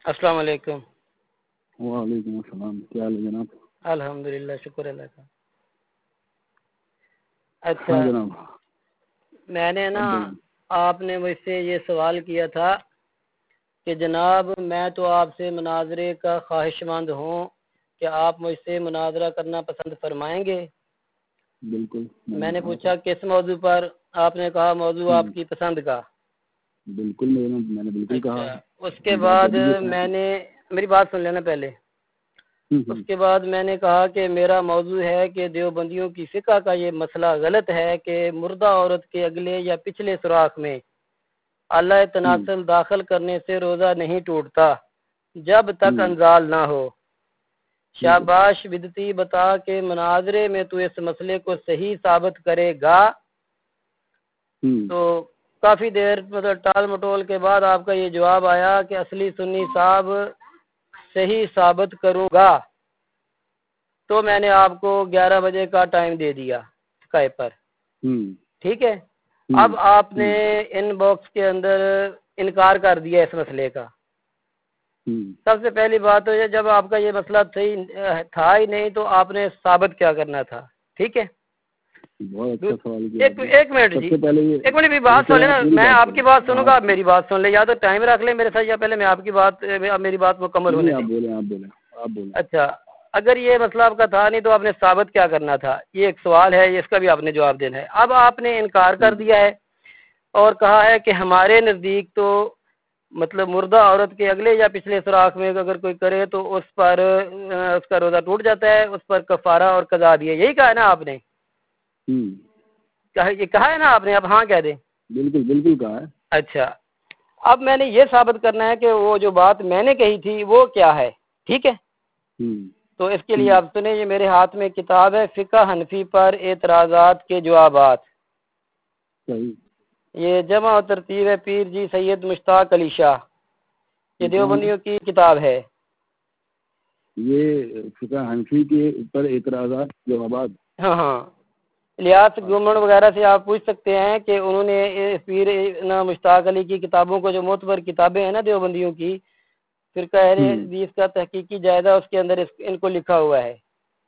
السلام علیکم۔ وعلیکم السلام، کیا حال ہے جناب؟ الحمدللہ، شکر اللہ کا۔ اچھا ہاں جناب، میں نے نا آپ نے مجھ سے یہ سوال کیا تھا کہ جناب میں تو آپ سے مناظرے کا خواہش مند ہوں کہ آپ مجھ سے مناظرہ کرنا پسند فرمائیں گے؟ بالکل۔ میں نے پوچھا کس موضوع پر؟ آپ نے کہا موضوع آپ کی پسند کا۔ بالکل میں نے بالکل کہا۔ اس کے بعد میں نے میری بات سن لینا پہلے۔ اس کے بعد میں نے کہا کہ میرا موضوع ہے کہ دیوبندیوں کی فقہ کا یہ مسئلہ غلط ہے کہ مردہ عورت کے اگلے یا پچھلے سوراخ میں اللہ تناسل داخل کرنے سے روزہ نہیں ٹوٹتا جب تک انزال نہ ہو۔ شاباش بدتی، بتا کہ مناظرے میں تو اس مسئلے کو صحیح ثابت کرے گا۔ تو کافی دیر مطلب ٹال مٹول کے بعد آپ کا یہ جواب آیا کہ اصلی سنی صاحب صحیح ثابت کروں گا۔ تو میں نے آپ کو 11 بجے کا ٹائم دے دیا اسکائپ پر، ٹھیک ہے؟ اب آپ نے ان باکس کے اندر انکار کر دیا اس مسئلے کا۔ سب سے پہلی بات تو یہ، جب آپ کا یہ مسئلہ صحیح تھا ہی نہیں تو آپ نے ثابت کیا کرنا تھا؟ ٹھیک ہے، ایک منٹ جی، ایک منٹ بھی بات سن لینا، میں آپ کی بات سنوں گا، آپ میری بات سن لیں، یا تو ٹائم رکھ لیں میرے ساتھ یا پہلے میں آپ کی بات، میری بات مکمل ہونے دیں۔ آپ بولیں۔ اچھا، اگر یہ مسئلہ آپ کا تھا نہیں تو آپ نے ثابت کیا کرنا تھا؟ یہ ایک سوال ہے، اس کا بھی آپ نے جواب دینا ہے۔ اب آپ نے انکار کر دیا ہے اور کہا ہے کہ ہمارے نزدیک تو مطلب مردہ عورت کے اگلے یا پچھلے سوراخ میں اگر کوئی کرے تو اس پر اس کا روزہ ٹوٹ جاتا ہے، اس پر کفارہ اور قضا بھی ہے۔ یہی کہا ہے نا آپ نے؟ یہ کہا ہے نا آپ نے؟ اب ہاں کہہ دیں۔ بالکل کہا ہے۔ اچھا، اب میں نے یہ ثابت کرنا ہے کہ وہ جو بات میں نے کہی تھی وہ کیا ہے، ٹھیک ہے؟ تو اس کے لیے آپ سنیں، یہ میرے ہاتھ میں کتاب ہے، فقہ حنفی پر اعتراضات کے جوابات۔ یہ جمع و ترتیب ہے پیر جی سید مشتاق علی شاہ، یہ دیوبندیوں کی کتاب ہے۔ یہ فقہ حنفی کے اوپر اعتراضات جوابات۔ ہاں، الیاس گمن وغیرہ سے آپ پوچھ سکتے ہیں کہ انہوں نے پیر مشتاق علی کی کتابوں کو، جو معتبر کتابیں ہیں نا دیوبندیوں کی، فرقہ اہل حدیث کا تحقیقی جائزہ، اس کے اندر ان کو لکھا ہوا ہے۔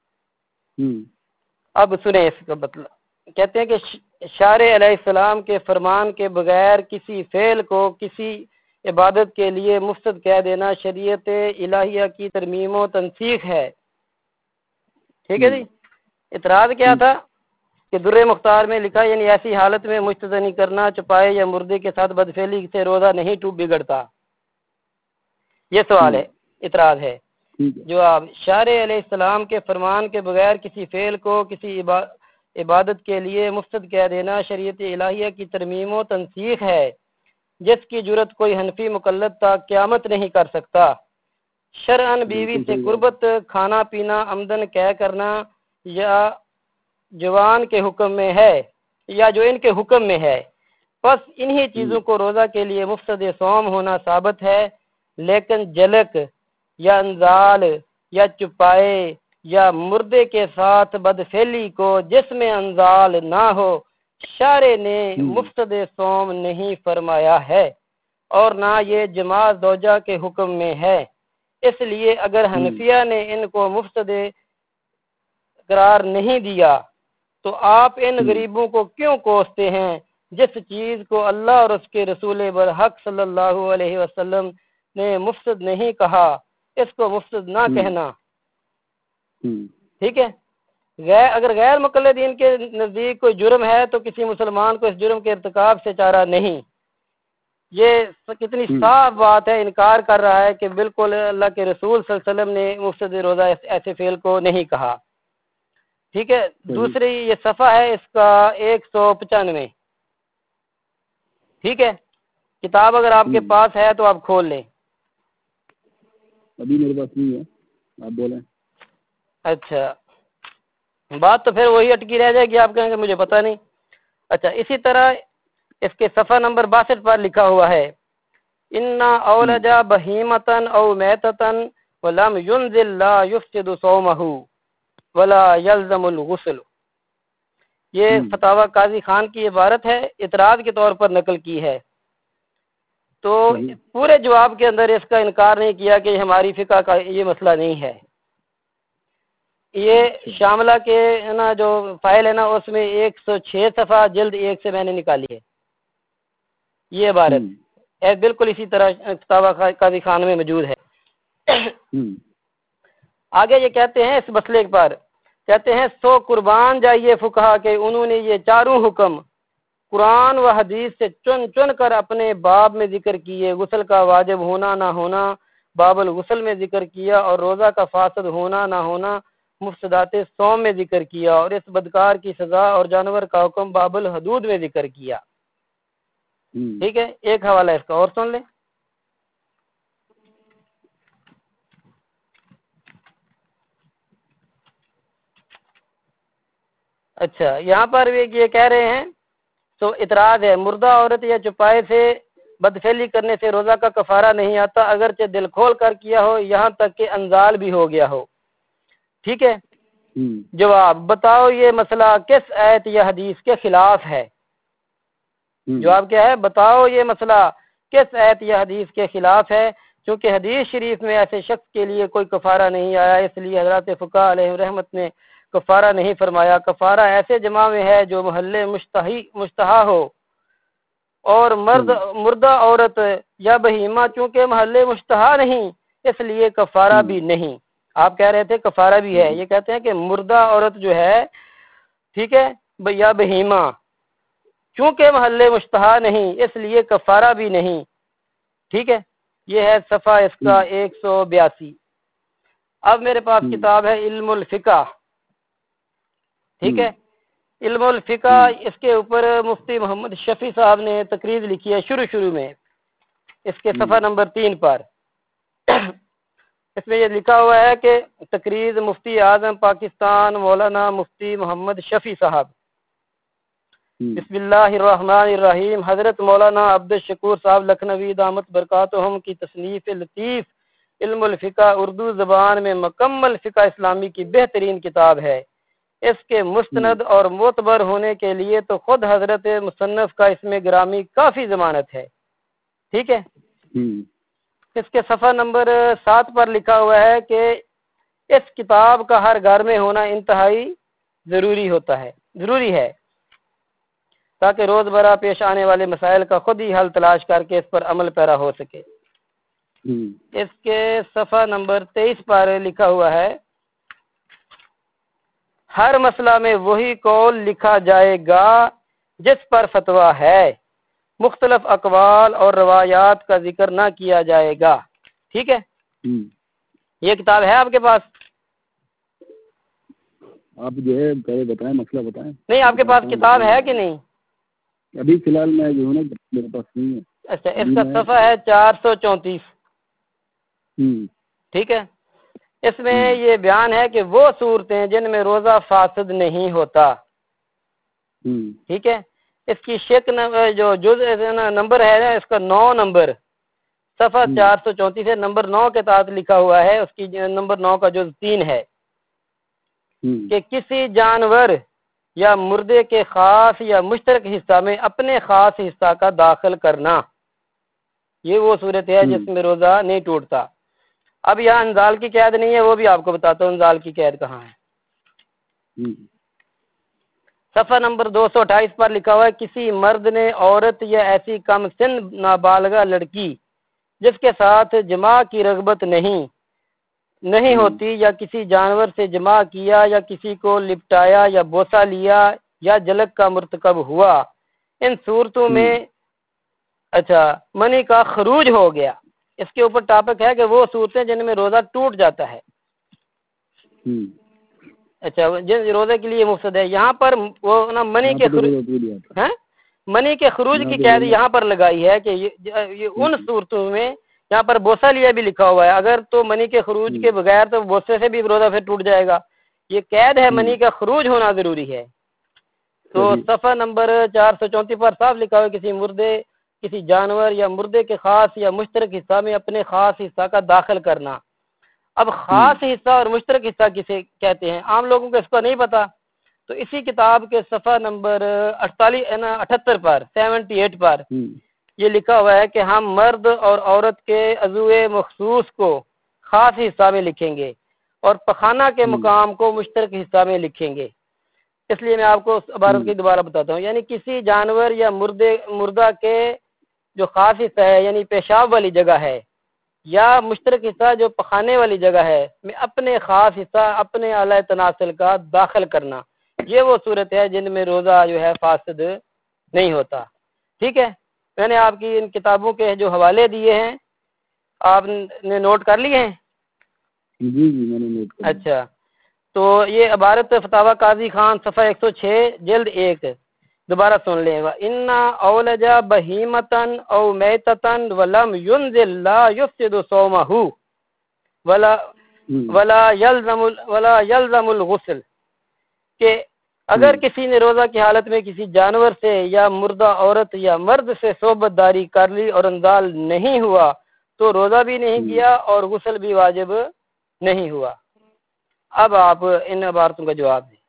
اب سنیں اس کا مطلب، کہتے ہیں کہ شارع علیہ السلام کے فرمان کے بغیر کسی فعل کو کسی عبادت کے لیے مفسد کہہ دینا شریعت الہیہ کی ترمیم و تنسیخ ہے۔ ٹھیک ہے جی؟ اعتراض کیا تھا کہ در مختار میں لکھا، یعنی ایسی حالت میں مجتزنی کرنا، چپائے یا مردے کے ساتھ بدفعلی سے روزہ نہیں بگڑتا۔ یہ سوال ہے، اعتراض ہے۔ جواب، شارع علیہ السلام کے فرمان کے بغیر کسی فعل کو کسی عبادت کے لیے مفسد کہہ دینا شریعت الہیہ کی ترمیم و تنسیخ ہے، جس کی جرت کوئی حنفی مقلد تا قیامت نہیں کر سکتا۔ شرعاً بیوی سے قربت، کھانا پینا عمدن کہہ کرنا یا جوان کے حکم میں ہے، یا جو ان کے حکم میں ہے، پس انہی چیزوں کو روزہ کے لیے مفسد صوم ہونا ثابت ہے، لیکن جلک یا انزال یا چپائے یا مردے کے ساتھ بدفعلی کو جس میں انزال نہ ہو شارع نے مفسد صوم نہیں فرمایا ہے، اور نہ یہ جماع زوجہ کے حکم میں ہے۔ اس لیے اگر حنفیہ نے ان کو مفسد قرار نہیں دیا تو آپ ان غریبوں کو کیوں کوستے ہیں جس چیز کو اللہ اور اس کے رسول برحق صلی اللہ علیہ وسلم نے مفسد نہیں کہا، اس کو مفسد نہ کہنا۔ ٹھیک ہے؟ اگر غیر مقلدین کے نزدیک کوئی جرم ہے تو کسی مسلمان کو اس جرم کے ارتکاب سے چارہ نہیں۔ یہ کتنی صاف بات ہے، انکار کر رہا ہے کہ بالکل اللہ کے رسول صلی اللہ علیہ وسلم نے مفسد روزہ ایسے فعل کو نہیں کہا۔ ٹھیک ہے؟ دوسری یہ صفحہ ہے اس کا 195۔ ٹھیک ہے؟ کتاب اگر آپ کے پاس ہے تو آپ کھول لیں۔ ابھی میرے پاس نہیں ہے، آپ بولیں۔ اچھا، بات تو پھر وہی اٹکی رہ جائے گی، آپ کہیں گے مجھے پتہ نہیں۔ اچھا، اسی طرح اس کے صفحہ نمبر 62 پر لکھا ہوا ہے، اِنَّا أَوْلَجَ بَهِیمَةً أَوْ مَیْتَةً وَلَمْ يُنْزِلْ لَا يُفْسِدُ صَوْمَهُ وَلَا يَلْزَمُ الْغُسْلُ۔ یہ فتاوی قاضی خان کی عبارت ہے، اعتراض کے طور پر نقل کی ہے۔ تو پورے جواب کے اندر اس کا انکار نہیں کیا کہ ہماری فقہ کا یہ مسئلہ نہیں ہے. یہ شاملہ کے نا جو فائل ہے نا اس میں 106 صفحہ جلد 1 سے میں نے نکالی ہے یہ عبارت بالکل اسی طرح کتابہ قاضی خان میں موجود ہے. آگے یہ کہتے ہیں اس مسئلے پر کہتے ہیں سو قربان جائیے فقہا کہ انہوں نے یہ چاروں حکم قرآن و حدیث سے چن چن کر اپنے باب میں ذکر کیے. غسل کا واجب ہونا نہ ہونا باب الغسل میں ذکر کیا اور روزہ کا فاسد ہونا نہ ہونا مفسدات صوم میں ذکر کیا اور اس بدکار کی سزا اور جانور کا حکم باب الحدود میں ذکر کیا. ٹھیک ہے ایک حوالہ اس کا اور سن لیں. اچھا یہاں پر یہ کہہ رہے ہیں تو اعتراض ہے مردہ عورت یا چپائے سے بدفعلی کرنے سے روزہ کا کفارہ نہیں آتا اگرچہ دل کھول کر کیا ہو یہاں تک کہ انزال بھی ہو گیا ہو. ٹھیک ہے. جواب بتاؤ یہ مسئلہ کس آیت یا حدیث کے خلاف ہے. جواب کیا ہے بتاؤ یہ مسئلہ کس آیت یا حدیث کے خلاف ہے. چونکہ حدیث شریف میں ایسے شخص کے لیے کوئی کفارہ نہیں آیا اس لیے حضرات فقہاء علیہ رحمت نے کفارہ نہیں فرمایا. کفارہ ایسے جمع میں ہے جو محل مشتہا ہو اور مردہ عورت یا بہیمہ چونکہ محل مشتہا نہیں اس لیے کفارہ بھی نہیں. آپ کہہ رہے تھے کفارہ بھی ہے یہ کہتے ہیں کہ مردہ عورت جو ہے ٹھیک ہے یا بہیمہ چونکہ محل مشتہا نہیں اس لیے کفارہ بھی نہیں. ٹھیک ہے یہ ہے صفحہ اس کا 182. اب میرے پاس کتاب ہے علم الفقہ. ٹھیک ہے علم الفقہ اس کے اوپر مفتی محمد شفیع صاحب نے تقریر لکھی ہے شروع میں اس کے صفحہ نمبر 3 پر. اس میں یہ لکھا ہوا ہے کہ تقریر مفتی اعظم پاکستان مولانا مفتی محمد شفیع صاحب. بسم اللہ الرحمن الرحیم. حضرت مولانا عبد الشکور صاحب لکھنوی دامت برکاتہم کی تصنیف لطیف علم الفقہ اردو زبان میں مکمل فقہ اسلامی کی بہترین کتاب ہے. اس کے مستند اور معتبر ہونے کے لیے تو خود حضرت مصنف کا اس میں گرامی کافی ضمانت ہے. ٹھیک ہے اس کے صفحہ نمبر 7 پر لکھا ہوا ہے کہ اس کتاب کا ہر گھر میں ہونا انتہائی ضروری ہے تاکہ روز برہ پیش آنے والے مسائل کا خود ہی حل تلاش کر کے اس پر عمل پیرا ہو سکے. اس کے صفحہ نمبر 23 پر لکھا ہوا ہے ہر مسئلہ میں وہی قول لکھا جائے گا جس پر فتویٰ ہے. مختلف اقوال اور روایات کا ذکر نہ کیا جائے گا. ٹھیک ہے یہ کتاب ہے آپ کے پاس؟ آپ جو ہے بتائیں مسئلہ بتائیں. نہیں آپ کے پاس کتاب ہے کہ نہیں؟ ابھی فی الحال میں جو ہے نا میرے پاس نہیں ہے. اچھا اس کا صفحہ ہے 434. ٹھیک ہے اس میں یہ بیان ہے کہ وہ صورتیں جن میں روزہ فاسد نہیں ہوتا. ٹھیک ہے اس کی شک جو جز نمبر ہے نا اس کا 9 نمبر صفحہ 434 ہے نمبر 9 کے تحت لکھا ہوا ہے. اس کی نمبر 9 کا جز 3 ہے کہ کسی جانور یا مردے کے خاص یا مشترک حصہ میں اپنے خاص حصہ کا داخل کرنا یہ وہ صورت ہے جس میں روزہ نہیں ٹوٹتا. اب یہاں انزال کی قید نہیں ہے وہ بھی آپ کو بتاتا ہوں انزال کی قید کہاں ہے. صفحہ نمبر 228 پر لکھا ہوا ہے کسی مرد نے عورت یا ایسی کم سن نابالغہ لڑکی جس کے ساتھ جماع کی رغبت نہیں ہوتی یا کسی جانور سے جماع کیا یا کسی کو لپٹایا یا بوسہ لیا یا جلک کا مرتکب ہوا ان صورتوں میں اچھا منی کا خروج ہو گیا. اس کے اوپر ٹاپک ہے کہ وہ صورتیں جن میں روزہ ٹوٹ جاتا ہے. اچھا جن روزے کے لیے مفسد ہے یہاں پر وہ نا منی کے خروج کی قید یہاں پر لگائی ہے کہ یہ ان صورتوں میں یہاں پر بوسہ لیا بھی لکھا ہوا ہے. اگر تو منی کے خروج کے بغیر تو بوسے سے بھی روزہ پھر ٹوٹ جائے گا. یہ قید ہے منی کا خروج ہونا ضروری ہے. تو صفحہ نمبر 434 پر صاف لکھا ہوا ہے کسی مردے کسی جانور یا مردے کے خاص یا مشترک حصہ میں اپنے خاص حصہ کا داخل کرنا. اب خاص حصہ اور مشترک حصہ کسے کہتے ہیں عام لوگوں کو اس کا نہیں پتا. تو اسی کتاب کے صفحہ نمبر 78 پر یہ لکھا ہوا ہے کہ ہم مرد اور عورت کے عضو مخصوص کو خاص حصہ میں لکھیں گے اور پخانہ کے مقام کو مشترک حصہ میں لکھیں گے۔ اس لیے میں آپ کو اس عبارت کی دوبارہ بتاتا ہوں، یعنی کسی جانور یا مردہ کے جو خاص حصہ ہے یعنی پیشاب والی جگہ ہے یا مشترک حصہ جو پخانے والی جگہ ہے، میں اپنے خاص حصہ اپنے اعلی تناسل کا داخل کرنا، یہ وہ صورت ہے جن میں روزہ جو ہے فاسد نہیں ہوتا۔ ٹھیک ہے، میں نے آپ کی ان کتابوں کے جو حوالے دیے ہیں آپ نے نوٹ کر لیے ہیں؟ جی میں نے نوٹ کر۔ اچھا، تو یہ عبارت فتاوی قاضی خان صفحہ 106 جلد 1 دوبارہ سن لیں گا۔ انا اولج بہیمتن او میتتن ولم ينزل لا يفسد صومه ولا يلزم الغسل، کہ اگر کسی نے روزہ کی حالت میں کسی جانور سے یا مردہ عورت یا مرد سے صحبت داری کر لی اور انزال نہیں ہوا تو روزہ بھی نہیں کیا اور غسل بھی واجب نہیں ہوا۔ اب آپ ان عبارتوں کا جواب دیں۔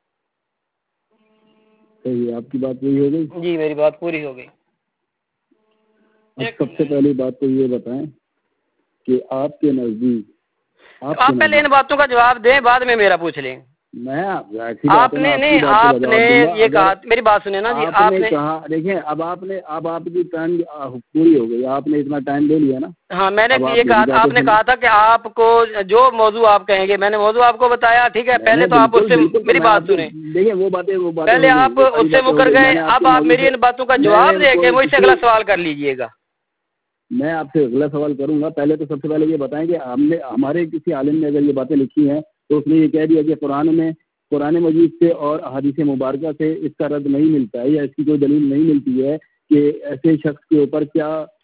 صحیح، آپ کی بات پوری ہو گئی؟ جی میری بات پوری ہو گئی۔ اب سب سے پہلی بات تو یہ بتائیں کہ آپ کے نزدیک آپ پہلے ان باتوں کا جواب دیں، بعد میں میرا پوچھ لیں۔ میں آپ نے نہیں، آپ نے یہ کہا، میری بات سنیں نا جی، آپ نے کہا، دیکھیں اب آپ کی ٹائم پوری ہو گئی، آپ نے اتنا ٹائم لے لیا نا۔ ہاں میں نے یہ کہا، آپ نے کہا تھا کہ آپ کو جو موضوع آپ کہیں گے، میں نے موضوع آپ کو بتایا، ٹھیک ہے، پہلے تو آپ اس سے میری بات سنیں، دیکھیں وہ باتیں پہلے آپ اس سے مکر گئے، اب آپ میری ان باتوں کا جواب دے کے مجھ سے اگلا سوال کر لیجئے گا۔ میں آپ سے اگلا سوال کروں گا، پہلے تو سب سے پہلے یہ بتائیں کہ ہمارے کسی عالم نے اگر یہ باتیں لکھی ہیں تو اس نے یہ کہہ دیا کہ قرآن مجید سے اور احادیث مبارکہ سے اس کا رد نہیں ملتا ہے یا اس کی کوئی دلیل نہیں ملتی ہے کہ ایسے شخص کے اوپر کیا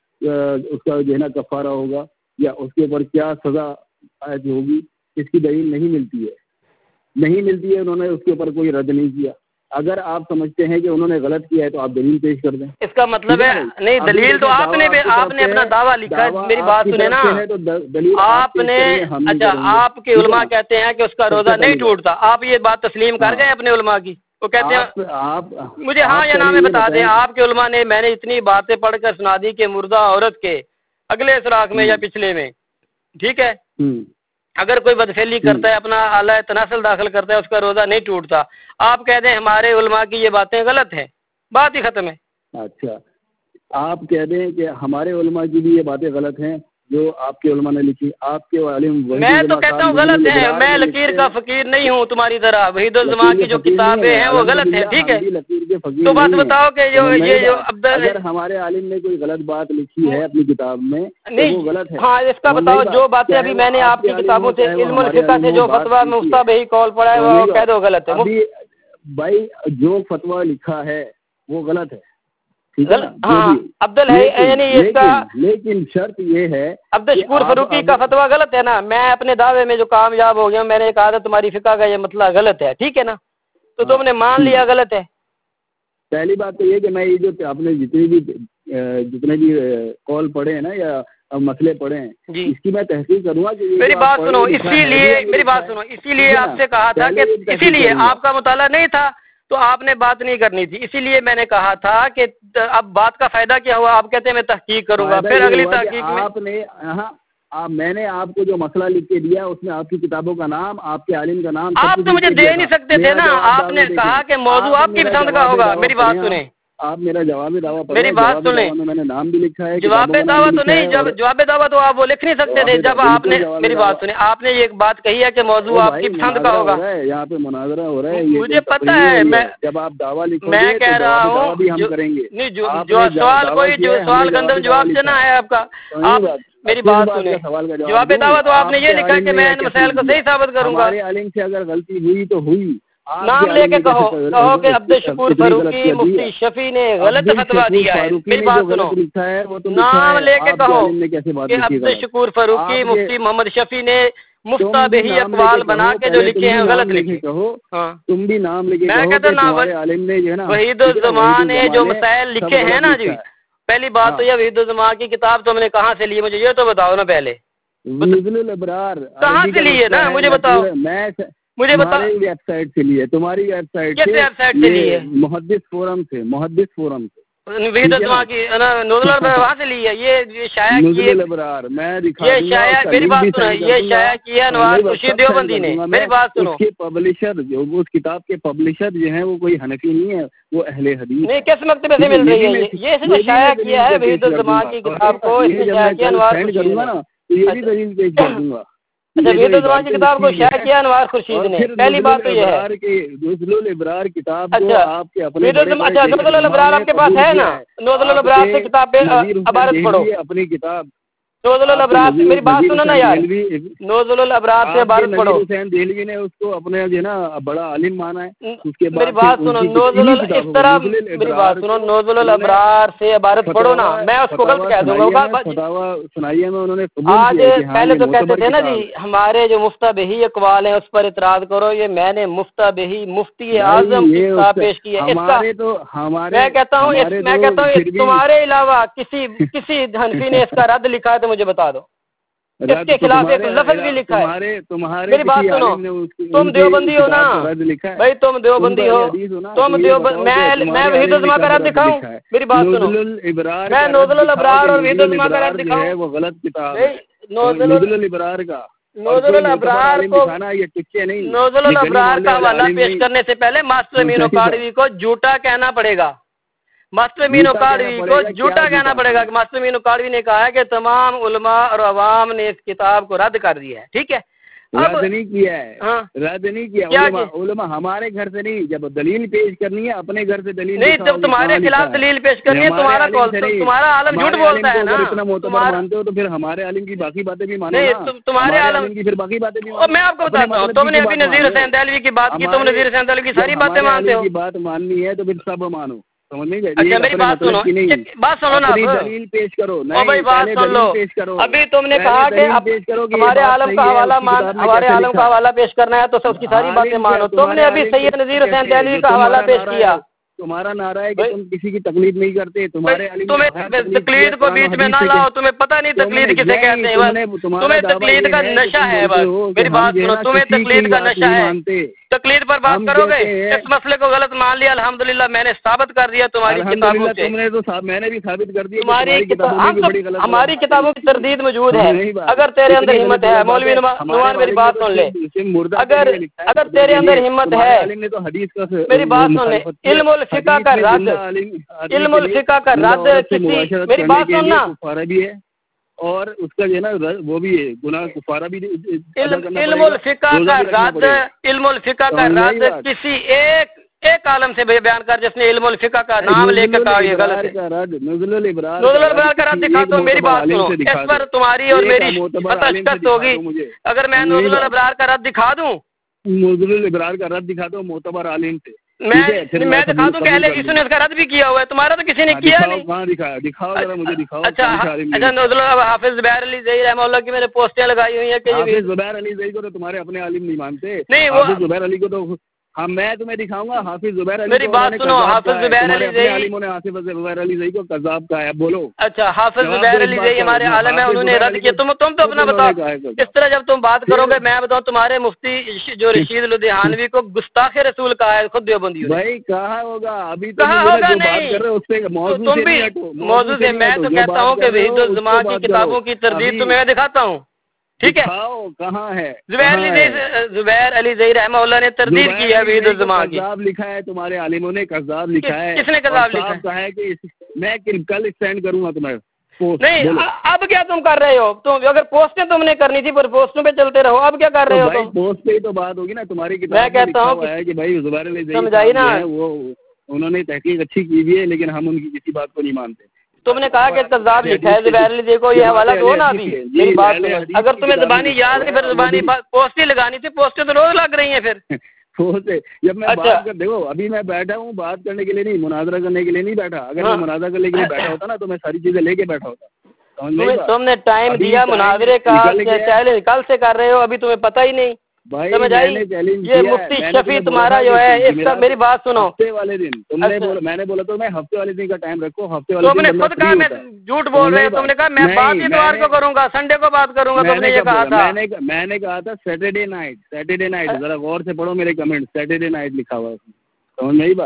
اس کا جو ہے نا کفارہ ہوگا یا اس کے اوپر کیا سزا عائد ہوگی، اس کی دلیل نہیں ملتی ہے، انہوں نے اس کے اوپر کوئی رد نہیں کیا۔ اگر آپ سمجھتے ہیں کہ انہوں نے غلط کیا ہے تو آپ دلیل پیش کر دیں۔ اس کا مطلب ہے نہیں، دلیل تو آپ نے اپنا دعویٰ لکھا ہے، میری بات سنیں نا، آپ نے اچھا آپ کے علماء کہتے ہیں کہ اس کا روزہ نہیں ٹوٹتا، آپ یہ بات تسلیم کر گئے اپنے علماء کی؟ وہ کہتے ہیں مجھے ہاں یا نہ میں بتا دیں، آپ کے علماء نے، میں نے اتنی باتیں پڑھ کر سنا دی کہ مردہ عورت کے اگلے سراغ میں یا پچھلے میں، ٹھیک ہے، اگر کوئی بدفعلی کرتا ہے، اپنا اعلی تناسل داخل کرتا ہے، اس کا روزہ نہیں ٹوٹتا، آپ کہتے ہیں ہمارے علماء کی یہ باتیں غلط ہیں، بات ہی ختم ہے۔ اچھا، آپ کہہ دیں کہ ہمارے علماء کی بھی یہ باتیں غلط ہیں جو آپ کے علماء نے لکھی، آپ کے عالم میں تو کہتا ہوں غلط ہیں، میں لکیر کا فقیر نہیں ہوں تمہاری طرح، وحید الزماں کی جو کتابیں ہیں وہ غلط ہیں، ٹھیک ہے، تو بس بتاؤ کہ یہ جو اگر ہمارے عالم نے کوئی غلط بات لکھی ہے اپنی کتاب میں تو وہ غلط ہے۔ ہاں اس کا بتاؤ، جو باتیں ابھی میں نے آپ کی کتابوں سے علم الفقہ سے جو فتویٰ مفتہ بہی کال پڑھا ہے وہ کہہ دو غلط ہے۔ بھائی جو فتویٰ لکھا ہے وہ غلط ہے، ہاں عبدل ہے، یعنی اس کا لیکن شرط یہ ہے عبد الشکور فاروقی کا فتویٰ غلط ہے نا، میں اپنے دعوے میں جو کامیاب ہو گیا، میں نے کہا تھا تمہاری فقہ کا یہ مسئلہ غلط ہے، ٹھیک ہے نا، تو تم نے مان لیا غلط ہے۔ پہلی بات تو یہ کہ میں یہ جو آپ نے جتنے بھی کال پڑھے ہیں نا یا مسئلے پڑھے ہیں، اس کی میں تحقیق کروں گا۔ میری بات سنو، اسی لیے آپ سے کہا تھا کہ اسی لیے آپ کا مطالعہ نہیں تھا تو آپ نے بات نہیں کرنی تھی، اسی لیے میں نے کہا تھا کہ اب بات کا فائدہ کیا ہوا، آپ کہتے ہیں میں تحقیق کروں گا، پھر اگلی تحقیق میں آپ نے میں نے آپ کو جو مسئلہ لکھ کے دیا اس میں آپ کی کتابوں کا نام، آپ کے عالم کا نام، آپ تو مجھے دے نہیں سکتے تھے نا، آپ نے کہا کہ موضوع آپ کی پسند کا ہوگا۔ میری بات سنیں، آپ میرا جوابی دعویٰ پڑھیں، میری بات سنیں، میں نے نام بھی لکھا ہے، جواب دعویٰ تو نہیں، جواب دعویٰ تو آپ وہ لکھ نہیں سکتے تھے جب آپ نے، میری بات سنیں، آپ نے یہ بات کہی ہے کہ موضوع آپ کی پسند کا ہوگا، یہاں پہ مناظرہ ہو رہا ہے، مجھے پتہ ہے، جب آپ دعویٰ لکھو میں گے کہہ رہا ہوں بھی ہم کریں گے، نہیں، جو سوال کوئی جو سوال کا اندر جواب دینا ہے آپ کا، آپ میری بات سنیں، جواب دعویٰ تو آپ نے یہ لکھا کہ میں ان مسائل کو صحیح ثابت کروں گا۔ ہمارے عالم سے اگر غلطی ہوئی تو ہوئی، نام لے کے کہو کہ عبد الشکور فاروقی مفتی شفیع نے غلط فتویٰ دیا ہے، میری بات سنو، نام لے کے کہو کہ عبد الشکور فاروقی مفتی محمد شفیع نے مفتابہی اقوال بنا کے جو لکھے ہیں غلط لکھے، تم بھی نام لے کے میں کہتا ہوں وحید الزماں نے جو مسائل لکھے ہیں نا جی، پہلی بات تو یہ وحید الزماں کی کتاب تم نے کہاں سے لی، مجھے یہ تو بتاؤ نا، پہلے نزل الابرار کہاں سے لی ہے نا، مجھے بتاؤ، مجھے بتاؤ، ویب سائٹ سے لیے، تمہاری ویب سائٹ کس ویب سائٹ سے لی ہے؟ محدث فورم سے وحید الزمان کی نوزل الابرار وہاں سے لی ہے، یہ شائع کی ہے، یہ شائع، میری بات سنو، یہ شائع کی ہے انوار خورشید دیوبندی نے، میری بات سنو، اس کے پبلشر جو اس کتاب کے پبلشر جو ہیں وہ کوئی حنفی نہیں ہے، وہ اہل حدیث نہیں، کس مکتبے سے مل رہی ہے یہ اس نے شائع کیا ہے وحید الزمان کی کتاب کو، اس نے شائع کیا انوار خورشید نے، یہ بھی دلیل پیش کر دوں گا۔ اچھا، وحید الزمان کی کتاب کو شائع کیا انوار خورشید نے، پہلی بات تو یہ ہے۔ نزل الابرار کتاب کو اچھا آپ کے اپنے اچھا، نوزل الابرار آپ کے پاس ہے نا، نوزل الابرار سے کتاب پہ عبارت پڑھو، اپنی کتاب نوزل الابرار سے، میری بات سنو نا یار، نوزل الابرار سے عبارت پڑھو۔ حسین دہلوی نے اس کو اپنے جو ہے نا بڑا عالم مانا ہے، اس کے بعد میری بات سنو، نوزل اس طرح، میری بات سنو، نوزل الابرار سے عبارت پڑھو نا، میں اس کو غلط کہہ دوں گا۔ سنائیے میں انہوں نے آج پہلے تو کہتے تھے نا جی ہمارے جو مفتبہی اقوال ہیں اس پر اعتراض کرو، یہ میں نے مفتبہی مفتی اعظم کی کتاب پیش کی ہے، میں کہتا ہوں تمہارے علاوہ کسی حنفی نے اس کا رد لکھا ہے تو مجھے بتا دو، اس کے خلاف ایک لفظ بھی لکھا ہے۔ میری بات سنو، تم دیوبندی ہو نا بھائی، تم دیوبندی ہو، تم میں وحید الزمان کا رد دکھاؤں؟ میری بات سنو، میں نوزل الابرار اور وحید الزمان کا رد دکھاؤں؟ وہ غلط کتاب نوزل الابرار کا، نوزل الابرار کو، نوزل الابرار کا حوالہ پیش کرنے سے پہلے ماسٹر امین اکاڑوی کو جھوٹا کہنا پڑے گا، ماسٹر امین اکاڑوی کو جھوٹا کہنا پڑے گا کہ ماسٹر امین اکاڑوی نے کہا ہے کہ تمام علماء اور عوام نے اس کتاب کو رد کر دیا ہے، ٹھیک ہے؟ رد نہیں کیا ہے، رد نہیں کیا، علماء ہمارے گھر سے نہیں، جب دلیل پیش کرنی ہے اپنے گھر سے دلیل نہیں، جب تمہارے خلاف دلیل پیش کرنی ہے تمہارا تمہارا عالم جھوٹ بولتا ہے نا، اگر اتنا معتبر مانتے ہو تو پھر ہمارے عالم کی باقی باتیں بھی مانو نا، تمہارے عالم کی پھر باقی باتیں بھی مانو۔ میں آپ کو بتاتا ہوں، تم نے ابھی نذیر حسین دہلوی کی بات کی، تم نذیر حسین دہلوی کی ساری باتیں مانتے ہو، کی بات ماننی ہے تو پھر سب مانو، سمجھ نہیں گئے؟ اچھا میری بات سنو، بات سنو نا، دلیل پیش کرو، بھائی بات سن لو، ابھی تم نے کہا کہ ہمارے عالم کا حوالہ ہمارے عالم کا حوالہ پیش کرنا ہے تو اس کی ساری باتیں مانو، تم نے ابھی سید نذیر حسین دہلوی کا حوالہ پیش کیا، تمہارا نعرہ ہے کہ تم کسی کی تقلید نہیں کرتے، تمہارے تقلید کو بیچ میں نہ لاؤ، تمہیں پتہ نہیں تقلید کسے کہتے ہیں، تمہیں تقلید کا نشہ ہے، بس میری بات سنو، تمہیں تقلید کا نشہ ہے، تقلید پر بات کرو گے، اس مسئلے کو غلط مان لیا، الحمدللہ میں نے ثابت کر دیا تمہاری کتابوں سے، میں نے بھی ثابت کر دیا ہماری کتابوں کی تردید موجود ہے، اگر تیرے اندر ہمت ہے، مولوی نعمان میری بات سن لے، اگر تیرے اندر ہمت ہے، میری بات سن لے، علم الفقہ کا رد، علم الفقہ کا رد کسی، میری بات سننا، اور اس کا جو ہے نا وہ بھی ہے گناہ کفارہ بھی، علم الفقہ کا رد، علم الفقہ کا رد کسی ایک عالم سے بیان کر جس نے علم الفقہ کا نام لے کر کہا یہ غلط ہے، نزل الابرار کا رد دکھا تو میری بات سنو، اس پر تمہاری اور میری شکست ہوگی، اگر میں نزل الابرار کا رد دکھا دوں، نزل الابرار کا رد دکھا دو معتبر عالم سے، میں دکھا دوں کہ اہل حدیث نے اس کا رد بھی کیا ہوا ہے، تمہارا تو کسی نے کیا نہیں، کہاں دکھایا؟ دکھاؤ ذرا مجھے، دکھاؤ۔ اچھا نوزل حافظ زبیر علی زئی رحمہ اللہ کی میں نے پوسٹیں لگائی ہوئی ہیں کہ حافظ زبیر علی زئی کو تو تمہارے اپنے عالم نہیں مانتے، نہیں، حافظ زبیر علی کو تو ہاں میں تمہیں دکھاؤں گا، حافظ زبیر علی، میری بات سنو، حافظ زبیر علی زئی، عالموں نے حافظ زبیر علی زئی کو کذاب کہا ہے، بولو۔ اچھا حافظ زبیر علی زئی ہمارے عالم ہے، انہوں نے رد کیا، تم تو اپنا بتاؤ، اس طرح جب تم بات کرو گے میں بتاؤں تمہارے مفتی جو رشید لدھیانوی کو گستاخ رسول کہا ہے، خود دیوبندی ہو بھائی، کہاں ہوگا ابھی کہاں ہوگا؟ نہیں، تم بھی موضوع سے، میں تو کہتا ہوں کہ وحید الزمان کی کتابوں کی تردید تمہیں میں دکھاتا ہوں، ٹھیک ہے؟ کہاں ہے؟ زبیر علی زئی رحمہ اللہ نے تردید کی ہے وحید الزمان کی، کذاب لکھا ہے تمہارے عالموں نے، کذاب لکھا ہے، کس نے کذاب لکھا ہے؟ کہا ہے کہ میں کل سینڈ کروں گا تمہیں نہیں، اب کیا تم کر رہے ہو؟ تم اگر پوسٹیں تم نے کرنی تھی پر پوسٹوں پہ چلتے رہو، اب کیا کر رہے ہو تم؟ پوسٹ پہ ہی تو بات ہوگی نا، تمہاری کتاب میں کہتا ہوں کہ بھائی زبیر علی زئی سمجھائی نا، وہ انہوں نے تحقیق اچھی کی ہوئی ہے لیکن ہم ان کی کسی بات کو نہیں مانتے۔ تم نے کہا کہ کذاب لکھا ہے زبیر علی زئی کو، یہ حوالہ دو نا ابھی، میری بات سنو، اگر تمہیں زبانی یاد نہیں پھر زبانی پوسٹیں لگانی تھی، پوسٹیں تو روز لگ رہی ہیں پھر، جب میں بات کر دیکھو ابھی میں بیٹھا ہوں بات کرنے کے لیے نہیں، مناظرہ کرنے کے لیے نہیں بیٹھا، اگر میں مناظرہ کرنے کے لیے بیٹھا ہوتا نا تو میں ساری چیزیں لے کے بیٹھا ہوتا۔ تم نے ٹائم دیا مناظرے کا، چیلنج کل سے کر رہے ہو، ابھی تمہیں پتہ ہی نہیں، سمجھ آئی؟ یہ مفتی شفیع تمہارا جو ہے، اس کا میری بات سنو، ہفتے والے دن تم نے بولا، میں نے بولا تو میں ہفتے والے دن کا ٹائم رکھو، ہفتے والے تم نے خود کہا میں جھوٹ بول رہے ہو، تم نے کہا میں بات اتوار کو کروں گا، سنڈے کو بات کروں گا، تم نے یہ کہا تھا، میں نے کہا تھا سیٹرڈے نائٹ، ذرا غور سے پڑھو میرے کمنٹ، سیٹرڈے نائٹ لکھا ہوا ہے، سمجھ نہیں بات،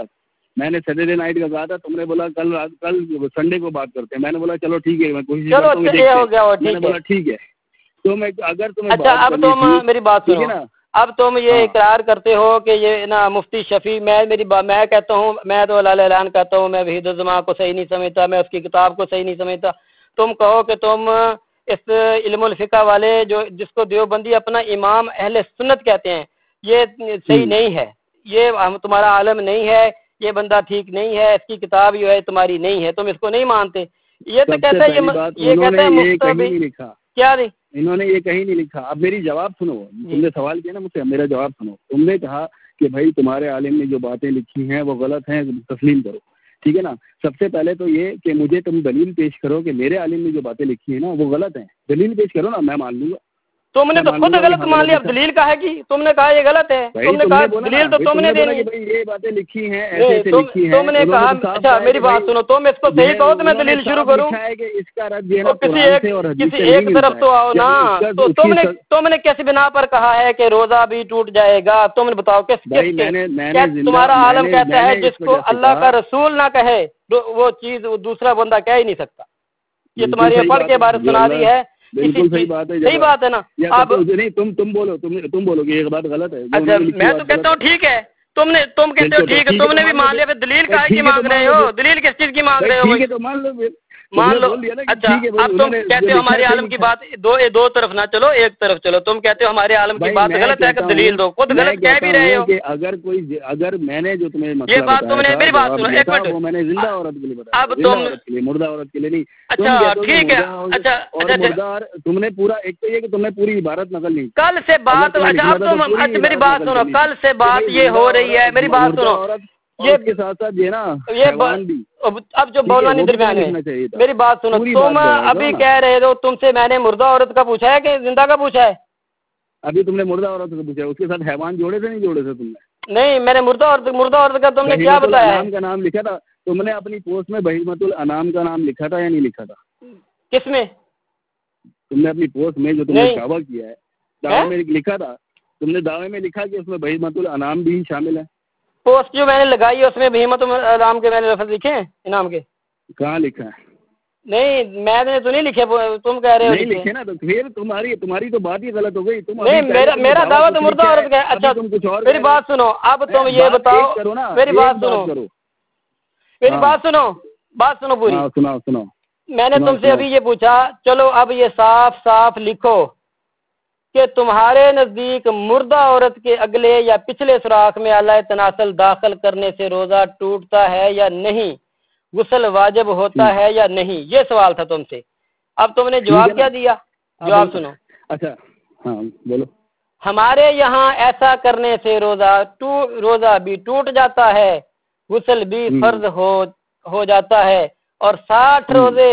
میں نے سیٹرڈے نائٹ کا کہا تھا، تم نے بولا کل سنڈے کو بات کرتے ہیں، میں نے بولا چلو ٹھیک ہے، میں کوشش کرتا ہوں، یہ ہو گیا، میں نے بولا ٹھیک ہے، تو میں اگر تمہیں اچھا اب تم میری بات سنو، نا، اب تم یہ اقرار کرتے ہو کہ یہ نا مفتی شفیع، میں کہتا ہوں، میں تو لال اعلان کہتا ہوں، میں وحید الزمان کو صحیح نہیں سمجھتا، میں اس کی کتاب کو صحیح نہیں سمجھتا، تم کہو کہ تم اس علم الفقہ والے جس کو دیوبندی اپنا امام اہل سنت کہتے ہیں، یہ صحیح نہیں ہے، یہ تمہارا عالم نہیں ہے، یہ بندہ ٹھیک نہیں ہے، اس کی کتاب جو ہے تمہاری نہیں ہے، تم اس کو نہیں مانتے، یہ تو کہتا ہے یہ کہتا ہے مفتبی کیا نہیں، انہوں نے یہ کہیں نہیں لکھا۔ اب میری جواب سنو، تم نے سوال کیا نا مجھ سے، میرا جواب سنو۔ تم نے کہا کہ بھائی تمہارے عالم نے جو باتیں لکھی ہیں وہ غلط ہیں، تسلیم کرو، ٹھیک ہے نا۔ سب سے پہلے تو یہ کہ مجھے تم دلیل پیش کرو کہ میرے عالم نے جو باتیں لکھی ہیں نا وہ غلط ہیں، دلیل پیش کرو نا، میں مان لوں گا۔ تم نے تو خود غلط مان لیا، اب دلیل کا ہے کہ تم نے کہا یہ غلط ہے، تم نے کہا دلیل تو تم نے دینی ہے، یہ باتیں لکھی ہیں، ایسے لکھی ہیں، تم نے کہا اچھا میری بات سنو، تم اس کو صحیح کہو تو میں دلیل شروع کروں، اس کا رد یہ کسی ایک طرف تو آؤ نا، تو تم نے کس بنا پر کہا ہے کہ روزہ بھی ٹوٹ جائے گا، تم نے بتاؤ کس تمہارا عالم کہتا ہے جس کو اللہ کا رسول نہ کہے وہ چیز دوسرا بندہ کہہ ہی نہیں سکتا، یہ تمہاری پڑھ کے بارے سنا دی ہے، بالکل صحیح بات ہے، صحیح بات ہے نا۔ اب نہیں تم بولو کہ یہ بات غلط ہے، اچھا میں تو کہتا ہوں ٹھیک ہے، تم کہتے ہو ٹھیک ہے، تم نے بھی مان لیا، پھر دلیل کا کی مانگ رہے ہو، دلیل کس چیز کی مانگ رہے ہو؟ ٹھیک ہے تو مان لو، مان لو۔ اچھا اب تم کہتے ہو ہمارے عالم کی بات دو طرف نہ چلو، ایک طرف چلو، تم کہتے ہو ہمارے عالم کی بات غلط ہے کہ دلیل دو، خود غلط کہہ بھی رہے ہو۔ اگر میں نے جو تمہیں یہ بات تم نے میری بات سنو ایک منٹ، وہ میں نے زندہ عورت کے لیے بتایا، اب تم مردہ عورت کے لیے نہیں۔ اچھا ٹھیک ہے، اچھا مردار تم نے پورا ایک تو یہ کہ تم نے پوری عبارت نقل نہیں، کل سے بات، اچھا اب تم میری بات سنو، کل سے بات یہ ہو رہی ہے، میری بات سنو، یہ کے ساتھ ساتھ یہ نا اب جو بولنا نہیں درمیان ہے، میری بات سنو، تم ابھی کہہ رہے ہو تم سے میں نے مردہ عورت کا پوچھا ہے کہ زندہ کا پوچھا ہے؟ ابھی تم نے مردہ عورت کا پوچھا ہے، اس کے ساتھ حیوان جوڑے تھے نہیں جوڑے تھے تم نے؟ نہیں میں نے مردہ عورت کا تم نے کیا بتایا ہے؟ کا نام لکھا تھا تم نے اپنی پوسٹ میں، بہیمۃ الانام کا نام لکھا تھا یا نہیں لکھا تھا؟ کس میں؟ تم نے اپنی پوسٹ میں جو تم نے دعویٰ کیا ہے، دعوے میں لکھا تھا، تم نے دعوے میں لکھا کہ اس میں بہیمۃ الانام بھی شامل ہے؟ پوسٹ جو میں نے لگائی ہے اس میں بہیمۃ الانام کے میں نے لفظ لکھے ہیں، انعام کے؟ کہاں لکھا ہے؟ نہیں میں نے تو نہیں لکھے، تم کہہ رہے ہو نہیں لکھے نا، تو پھر تمہاری تو بات ہی غلط ہو گئی۔ نہیں میرا دعویٰ تو مردہ عورت کا ہے۔ اچھا میری بات سنو، اب تم یہ بتاؤ، میری بات سنو، میری بات سنو پوری، سنو۔ میں نے تم سے ابھی یہ پوچھا، چلو اب یہ صاف لکھو کہ تمہارے نزدیک مردہ عورت کے اگلے یا پچھلے سوراخ میں اعلی تناسل داخل کرنے سے روزہ ٹوٹتا ہے یا نہیں، غسل واجب ہوتا ہے یا نہیں، یہ سوال تھا تم سے۔ اب تم نے جواب کیا دیا؟ جواب سنو۔ اچھا ہاں بولو۔ ہمارے یہاں ایسا کرنے سے روزہ بھی ٹوٹ جاتا ہے، غسل بھی فرض ہو جاتا ہے، اور 60 روزے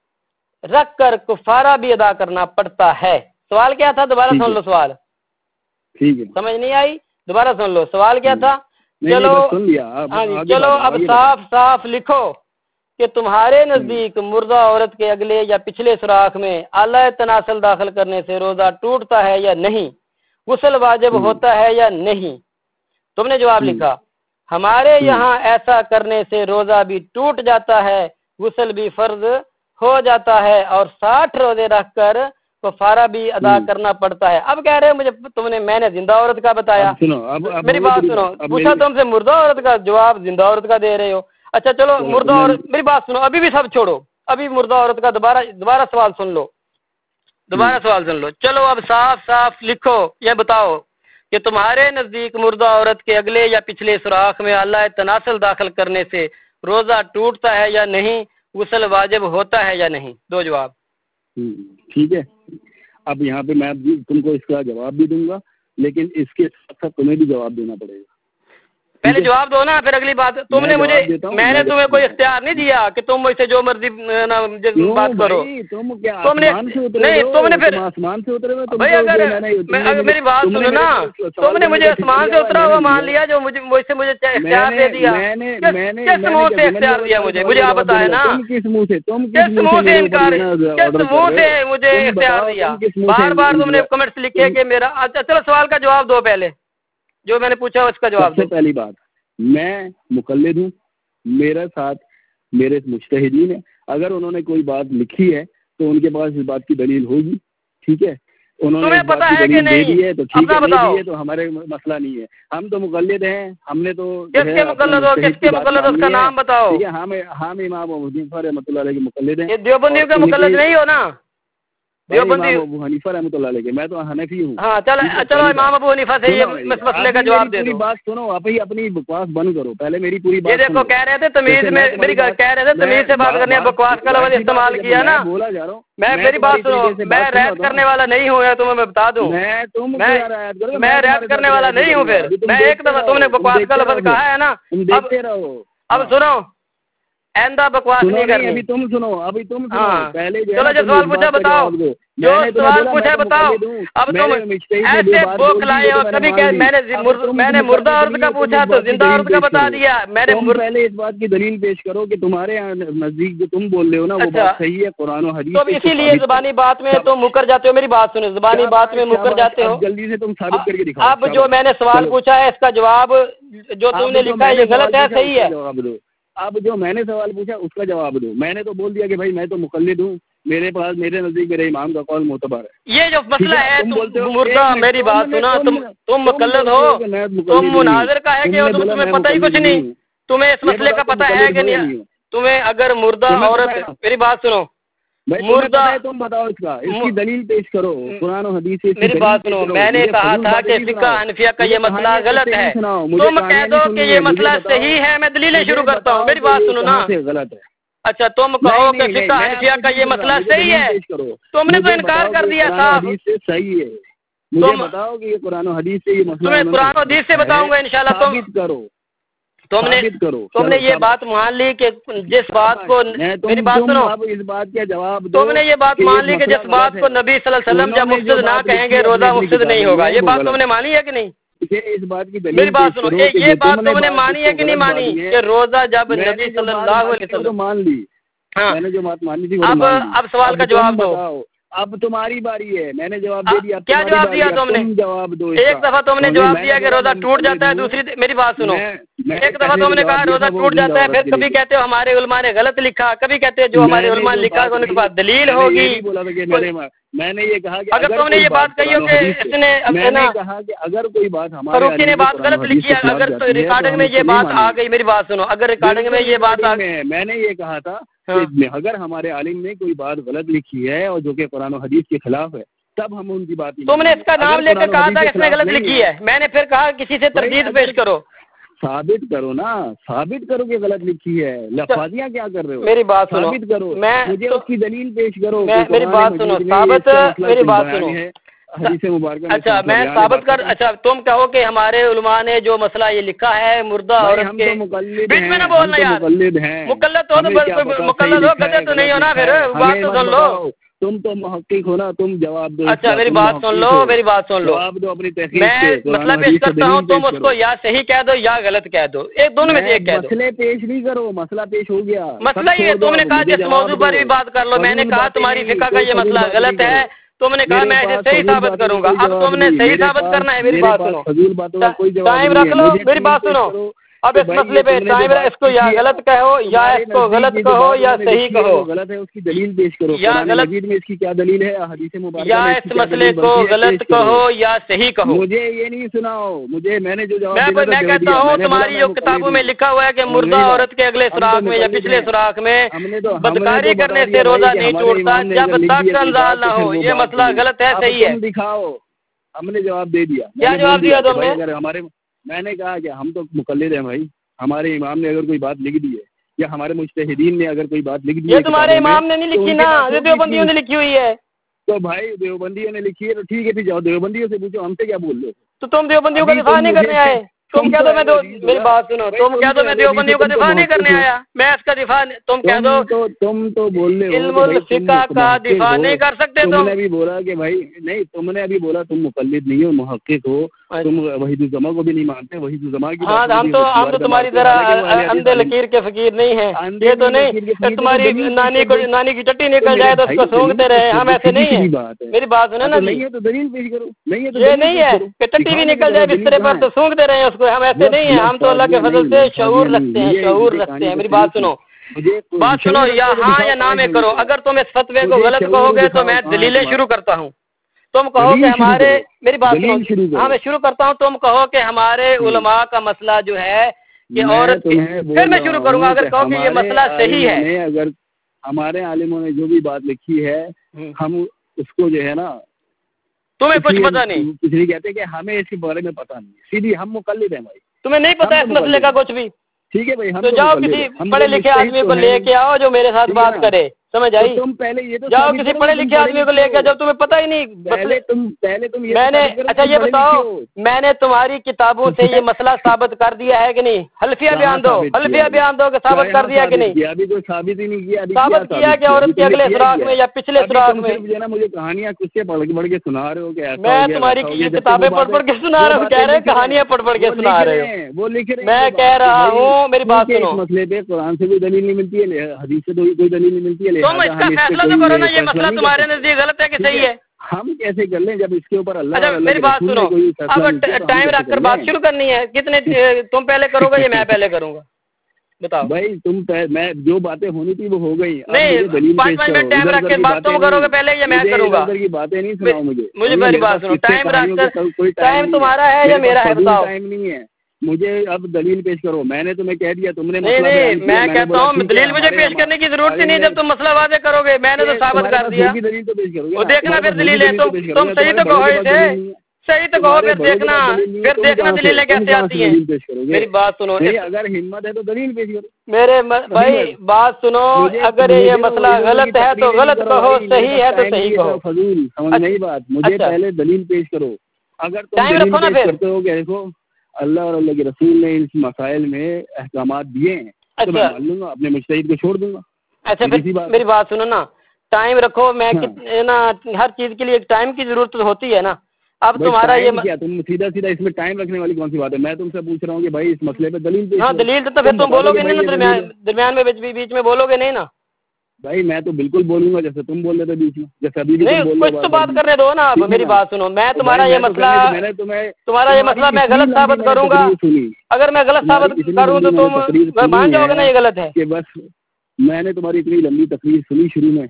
رکھ کر کفارہ بھی ادا کرنا پڑتا ہے۔ سوال کیا تھا؟ دوبارہ سن لو سوال، ٹھیک ہے، سمجھ نہیں آئی؟ دوبارہ سن لو سوال کیا تھا۔ چلو ہاں جی، چلو اب صاف لکھو کہ تمہارے نزدیک مردہ عورت کے اگلے یا پچھلے سوراخ میں اعلی تناسل داخل کرنے سے روزہ ٹوٹتا ہے یا نہیں، غسل واجب ہوتا ہے یا نہیں۔ تم نے جواب لکھا ہمارے یہاں ایسا کرنے سے روزہ بھی ٹوٹ جاتا ہے، غسل بھی فرض ہو جاتا ہے، اور 60 روزے رکھ کر کفارہ بھی ادا کرنا پڑتا ہے۔ اب کہہ رہے مجھے میں نے زندہ عورت کا بتایا، میری بات سنو، پوچھا تم سے مردہ عورت کا، جواب زندہ عورت کا دے رہے ہو۔ اچھا چلو مردہ عورت، میری بات سنو، ابھی بھی سب چھوڑو، ابھی مردہ عورت کا دوبارہ سوال سن لو، چلو اب صاف لکھو، یہ بتاؤ کہ تمہارے نزدیک مردہ عورت کے اگلے یا پچھلے سوراخ میں اعلی تناسل داخل کرنے سے روزہ ٹوٹتا ہے یا نہیں، غسل واجب ہوتا ہے یا نہیں؟ دو جواب۔ ٹھیک ہے، اب یہاں پہ میں تم کو اس کا جواب بھی دوں گا، لیکن اس کے ساتھ ساتھ تمہیں بھی جواب دینا پڑے گا۔ پہلے جواب دو نا، پھر اگلی بات۔ تم نے مجھے، میں نے تمہیں کوئی اختیار نہیں دیا کہ تم مجھ سے جو مرضی بات کرو۔ تم نے نہیں، تم نے پھر آسمان سے اترے ہوئے، بھائی اگر میری بات سنو نا، تم نے مجھے آسمان سے اترا ہوا مان لیا جو مجھ سے مجھے اختیار دے دیا۔ کس منہ سے اختیار دیا مجھے آپ بتائے نا، کس منہ سے انکار، کس منہ سے مجھے اختیار دیا؟ بار تم نے کمنٹس لکھے کہ میرا، اچھا چلو سوال کا جواب دو، پہلے جو میں نے پوچھا اس کا جواب دو۔ پہلی بات میں مقلد ہوں، میرا ساتھ میرے مجتہدین ہیں، اگر انہوں نے کوئی بات لکھی ہے تو ان کے پاس اس بات کی دلیل ہوگی، ٹھیک ہے، انہوں نے اس بات کی دلیل دے دی ہے تو ٹھیک ہے، نہیں دی ہے تو ہمارے مسئلہ نہیں ہے، ہم تو مقلد ہیں، ہم نے تو کس کے مقلد ہو، کس کے مقلد ہو، اس کا نام بتاؤ. ٹھیک ہے، ہم امام ابو حنیفہ رحمۃ اللہ علیہ کے مقلد ہیں. یہ دیوبندیوں کے مقلد نہیں ہو نا؟ دیوبندی امام ابو حنیفہ رحمۃ اللہ علیہ کے، میں تو حنفی ہوں. ہاں چلو امام ابو حنیفہ سے یہ مسئلے کا جواب دے دو. پوری بات سنو، آپ ہی اپنی بکواس بند کرو، پہلے میری پوری بات. یہ دیکھو کہہ رہے تھے تمیز میں، میری کہہ رہے تھے تمیز سے بات کرنی ہے، بکواس کا لفظ استعمال کیا نا. بولا جا رہا ہوں، میں میری بات سنو، میں ریت کرنے والا نہیں ہوں، تمہیں میں بتا دوں، میں ریت کرنے والا نہیں ہوں. پھر میں ایک دفعہ تم نے بکواس کا لفظ کہا ہے نا، دیکھتے رہو. اب سنو، آئندہ بکواس نہیں کرنی. ابھی تم سنو، ہاں پہلے چلو جو سوال پوچھا بتاؤ، جو سوال پوچھا بتاؤ. اب تم ایسے بوک لائے ہو، کبھی میں نے مردہ عورت کا پوچھا تو زندہ عورت کا بتا دیا. میں نے پہلے اس بات کی دلیل پیش کرو کہ تمہارے یہاں نزدیک جو تم بول رہے ہو نا وہ بات صحیح ہے، قرآن و حدیث. تو اسی لیے زبانی بات میں تم مکر جاتے ہو. میری بات سنو، زبانی بات میں مکر جاتے ہو. جلدی سے تم ثابت کر کے دکھاؤ. اب جو میں نے سوال پوچھا ہے اس کا جواب جو تم نے لکھا ہے یہ غلط ہے صحیح ہے؟ جواب دو. اب جو میں نے سوال پوچھا اس کا جواب دو. میں نے تو بول دیا کہ بھائی میں تو مقلد ہوں، میرے پاس میرے نزدیک میرے امام کا قول معتبر ہے. یہ جو مسئلہ ہے تم مردہ، میری بات سنا، تم مقلد ہو، تم مناظر کا ہے کہ تمہیں پتہ ہی کچھ نہیں. تمہیں اس مسئلے کا پتہ ہے کہ نہیں؟ تمہیں اگر مردہ عورت، میری بات سنو، مردہ تم بتاؤ اس کا، اس کی دلیل پیش کرو قرآن و حدیث سے. میری بات سنو، میں نے کہا تھا کہ فقہ حنفیہ کا یہ مسئلہ غلط ہے، تم کہہ دو کہ یہ مسئلہ صحیح ہے. میں دلیلیں شروع کرتا ہوں، میری بات سنو نا. غلط ہے. اچھا تم کہو کہ فقہ حنفیہ کا یہ مسئلہ صحیح ہے، تم نے تو انکار کر دیا تھا. صحیح ہے، مجھے بتاؤ کہ یہ قرآن و حدیث سے یہ مسئلہ. تمہیں قرآن و حدیث سے بتاؤں گا انشاءاللہ. تم نے یہ بات مان لی کہ جس بات کو، میری بات سنو، اس بات کا جواب تم نے یہ بات مان لی کہ جس بات کو نبی صلی اللہ علیہ وسلم جب مفسد نہ کہیں گے روزہ مفسد نہیں ہوگا. یہ بات تم نے مانی ہے کہ نہیں؟ اس بات کی دلیل میری بات سنو، یہ بات تم نے مانی ہے کہ نہیں مانی کہ روزہ جب نبی صلی اللہ علیہ وسلم. مان لی، ہاں میں نے جو بات مانی تھی. اب سوال کا جواب دو. اب تمہاری باری ہے، میں نے جواب دے دیا. کیا جواب دیا تم نے؟ جواب دو. ایک دفعہ تم نے جواب دیا کہ روزہ ٹوٹ جاتا ہے، دوسری میری بات سنو، ایک دفعہ تم نے کہا روزہ ٹوٹ جاتا ہے، پھر کبھی کہتے ہو ہمارے علماء نے غلط لکھا، کبھی کہتے ہو جو ہمارے علماء نے لکھا ان کے پاس دلیل ہوگی. میں نے یہ کہا کہ اگر تم نے یہ بات کہی ہو کہ اس نے، میں نے کہا کہ اگر کوئی بات ہمارے فاروقی نے بات غلط لکھی ہے، اگر ریکارڈنگ میں یہ بات آ گئی، میری بات سنو، اگر ریکارڈنگ میں یہ بات آ گئی، میں نے یہ کہا تھا کہ اگر ہمارے عالم نے کوئی بات غلط لکھی ہے اور جو کہ قرآن و حدیث کے خلاف ہے تب ہم ان کی بات. تم نے اس کا نام لے کر کہا تھا کہ اس نے غلط لکھی ہے. میں نے پھر کہا کسی سے تردید پیش کرو. ثابت کرو نا، ثابت کرو کہ غلط لکھی ہے. لفاظیاں کیا کر رہے ہو؟ میری بات سنو، ثابت کرو، مجھے اس کی دلیل پیش کرو. میری بات سنو، ثابت، میری بات سنو. حدیث مبارکہ. اچھا میں ثابت کر، اچھا تم کہو کہ ہمارے علماء نے جو مسئلہ یہ لکھا ہے مردہ عورت کے، بیچ میں نہ بولنا یار. مقلد ہو تو مقلد ہو، گدھے تو نہیں ہونا. پھر بات تو سن لو. تم تو محقق ہو نا، تم جواب دو. اچھا میری بات سن لو، میری بات سن لو. جواب دو اپنی تحقیق میں مسئلہ پیش کرتا ہوں، تم اس کو یا صحیح کہہ دو یا غلط کہہ دو، ایک دونوں میں سے ایک کہہ دو. مسئلے پیش نہیں کرو، مسئلہ پیش ہو گیا. مسئلہ یہ تم نے کہا جس موضوع پر بھی بات کر لو. میں نے کہا تمہاری فقہ کا یہ مسئلہ غلط ہے، تم نے کہا میں اسے صحیح ثابت کروں گا. اب تم نے صحیح ثابت کرنا ہے. میری بات سنو، ٹائم رکھ لو. میری بات سنو، اب اس مسئلے پہ ٹائم، اس کو یا غلط کہو یا اس کو غلط کہو یا صحیح کہو. غلط ہے اس کی دلیل پیش کرو. یا غلط میں اس کی کیا دلیل ہے؟ حدیث مبارکہ یا اس مسئلے کو غلط کہو یا صحیح کہو. مجھے یہ نہیں سناؤ، میں نے جو جواب میں کہتا ہوں تمہاری جو کتابوں میں لکھا ہوا ہے کہ مردہ عورت کے اگلے سوراخ میں یا پچھلے سوراخ میں بدکاری کرنے سے روزہ نہیں ٹوٹتا جب تک انزال نہ ہو. یہ مسئلہ غلط ہے صحیح ہے؟ دکھاؤ. ہم نے جواب دے دیا. کیا جواب دیا تم نے؟ میں نے کہا کہ ہم تو مقلد ہیں بھائی، ہمارے امام نے اگر کوئی بات لکھ دی ہے یا ہمارے مجتہدین نے اگر کوئی بات لکھ دی ہے، یہ تمہارے امام نے نہیں لکھی نا، یہ دیوبندیوں نے لکھی ہوئی ہے. تو بھائی دیوبندیوں نے لکھی ہے تو ٹھیک ہے، پھر جاؤ دیوبندیوں سے پوچھو، ہم سے کیا بول رہے ہو؟ تو تم دیوبندیوں کا دفاع نہیں کرنے آئے. تم کہہ دو میں میری بات سنو، تم کہہ دو میں دیوبندیوں کا دفاع نہیں کرنے آیا. میں اس کا دفاع، تم کہہ دو تم تو بول رہے ہو علم الفقہ کا دفاع نہیں کر سکتے. تم نے بھی بولا کہ بھائی نہیں، تم نے ابھی بولا تم مقلد نہیں ہو، محقق ہو، تم وحید الزما کو بھی نہیں مانتے. وحید الزما کی ہاں، ہم تو تمہاری طرح اندھے لکیر کے فقیر نہیں ہیں. یہ تو نہیں تمہاری نانی کی چٹی نکل جائے تو اس کو سونگتے رہے، ہم ایسے نہیں ہیں. میری بات سنو نا، نہیں ہے تو دلیل پیش کرو. یہ نہیں ہے کہ چٹی بھی نکل جائے بسترے پر تو سونگتے رہے اس کو ہم ایسے نہیں ہیں, ہم تو اللہ کے فضل سے شعور رکھتے ہیں, شعور رکھتے ہیں. میری بات سنو, بات سنو, یا ہاں یا نہ میں کرو. اگر تم اس فتوے کو غلط کہو گے تو میں دلیلیں شروع کرتا ہوں. تم کہو کہ ہمارے, میری بات سنو, ہاں میں شروع کرتا ہوں. تم کہو کہ ہمارے علماء کا مسئلہ جو ہے کہ عورت کی, پھر میں شروع کروں گا. اگر کہو کہ یہ مسئلہ صحیح ہے, اگر ہمارے عالموں نے جو بھی بات لکھی ہے ہم اس کو جو ہے نا, تمہیں کچھ پتا نہیں, کچھ نہیں کہتے کہ ہمیں اس کے بارے میں پتا نہیں, سیدھی ہم مقلد ہیں بھائی, تمہیں نہیں پتا اس مسئلے کا کچھ بھی. ٹھیک ہے بھائی, ہم تو جاؤ کسی پڑھے لکھے آدمی کو لے کے آؤ جو میرے ساتھ بات کرے, سمجھ آئی؟ تم پہلے یہ تو جاؤ کسی پڑھے لکھے آدمی کو لے کے, جب تمہیں پتہ ہی نہیں. پہلے تم میں نے, اچھا یہ بتاؤ, میں نے تمہاری کتابوں سے یہ مسئلہ ثابت کر دیا ہے کہ نہیں؟ حلفیہ بیان دو, حلفیہ بیان دو کہ ثابت کر دیا کہ نہیں؟ ابھی تو ثابت ہی نہیں کیا. ثابت کیا کہ عورت کے اگلے سوراخ میں یا پچھلے سوراخ میں. مجھے کہانیاں کچھ سے پڑھ کے سنا رہے ہو کہ میں تمہاری کتابیں پڑھ پڑھ کے سنا رہا ہوں, کہہ رہے کہانیاں پڑھ پڑھ کے سنا رہے ہو. وہ لکھ رہے, میں کہہ رہا ہوں, میری بات سنو, مسئلے پہ قرآن سے کوئی دلیل نہیں ملتی ہے, حدیث سے کوئی دلیل نہیں ملتی ہے. تم اس کا فیصلہ تو کرو نا, یہ مسئلہ تمہارے نزدیک غلط ہے کہ صحیح ہے؟ ہم کیسے کر لیں جب اس کے اوپر اللہ. اچھا میری بات سنو, اب ٹائم رکھ کر بات شروع کرنی ہے. کتنے تم پہلے کرو گے یا میں پہلے کروں گا؟ بتاؤ بھائی. میں جو باتیں ہونی تھی وہ ہو گئی. نہیں, 5 منٹ ٹائم رکھ کے بات تم کرو گے پہلے یا میں کروں گا؟ باتیں نہیں سناؤ مجھے میری بات سنو, ٹائم رکھ کر, ٹائم تمہارا ہے یا میرا ہے بتاؤ؟ ٹائم نہیں ہے, مجھے اب دلیل پیش کرو. میں نے تمہیں کہہ دیا, تم نے نہیں, میں کہتا ہوں دلیل مجھے پیش کرنے کی ضرورت ہی نہیں. جب تم مسئلہ واضح کرو گے, میں نے تو ثابت کر دیا. دلیل تو پیش کرو, وہ دیکھنا پھر دلیلیں, تم صحیح تو کہو ہی تھے, صحیح تو کہو, پھر دیکھنا دلیلیں کیسے آتی ہیں. میری بات سنو, اگر ہمت ہے تو دلیل پیش کرو. میرے بھائی بات سنو, اگر یہ مسئلہ غلط ہے تو غلط کہو, صحیح ہے تو صحیح کہو. فضول سمجھ نہیں بات, مجھے پہلے دلیل پیش کرو. اگر تم ٹائم رکھو نا دلیل پیش پھر. کرتے ہو کہ دیکھو اللہ اور اللہ کے رسول نے اس مسائل میں احکامات دیے ہیں, تو میں مان لوں گا, اپنے مجتہد کو چھوڑ دوں گا. اچھا پھر میری بات سنو نا, ٹائم رکھو. میں نا ہر چیز کے لیے ایک ٹائم کی ضرورت ہوتی ہے نا. اب تمہارا یہ کیا, تم سیدھا سیدھا اس میں ٹائم رکھنے والی کون سی بات ہے؟ میں تم سے پوچھ رہا ہوں کہ بھائی اس مسئلے پہ دلیل پیش. ہاں دلیل تو پھر تم بولو گے نہیں نا, درمیان میں بیچ میں بولو گے نہیں نا. بھائی میں تو بالکل بولوں گا جیسے تم بول رہے تھے بیچ میں, جیسے ابھی نہیں, کچھ تو بات کرنے دو نا. آپ میری بات سنو, میں تمہارا یہ مسئلہ, تمہارا یہ مسئلہ میں غلط ثابت کروں گا. اگر میں غلط ثابت کروں تو تم مان جاؤ گے نا یہ غلط ہے. کہ بس میں نے تمہاری اتنی لمبی تقریر سنی, شروع میں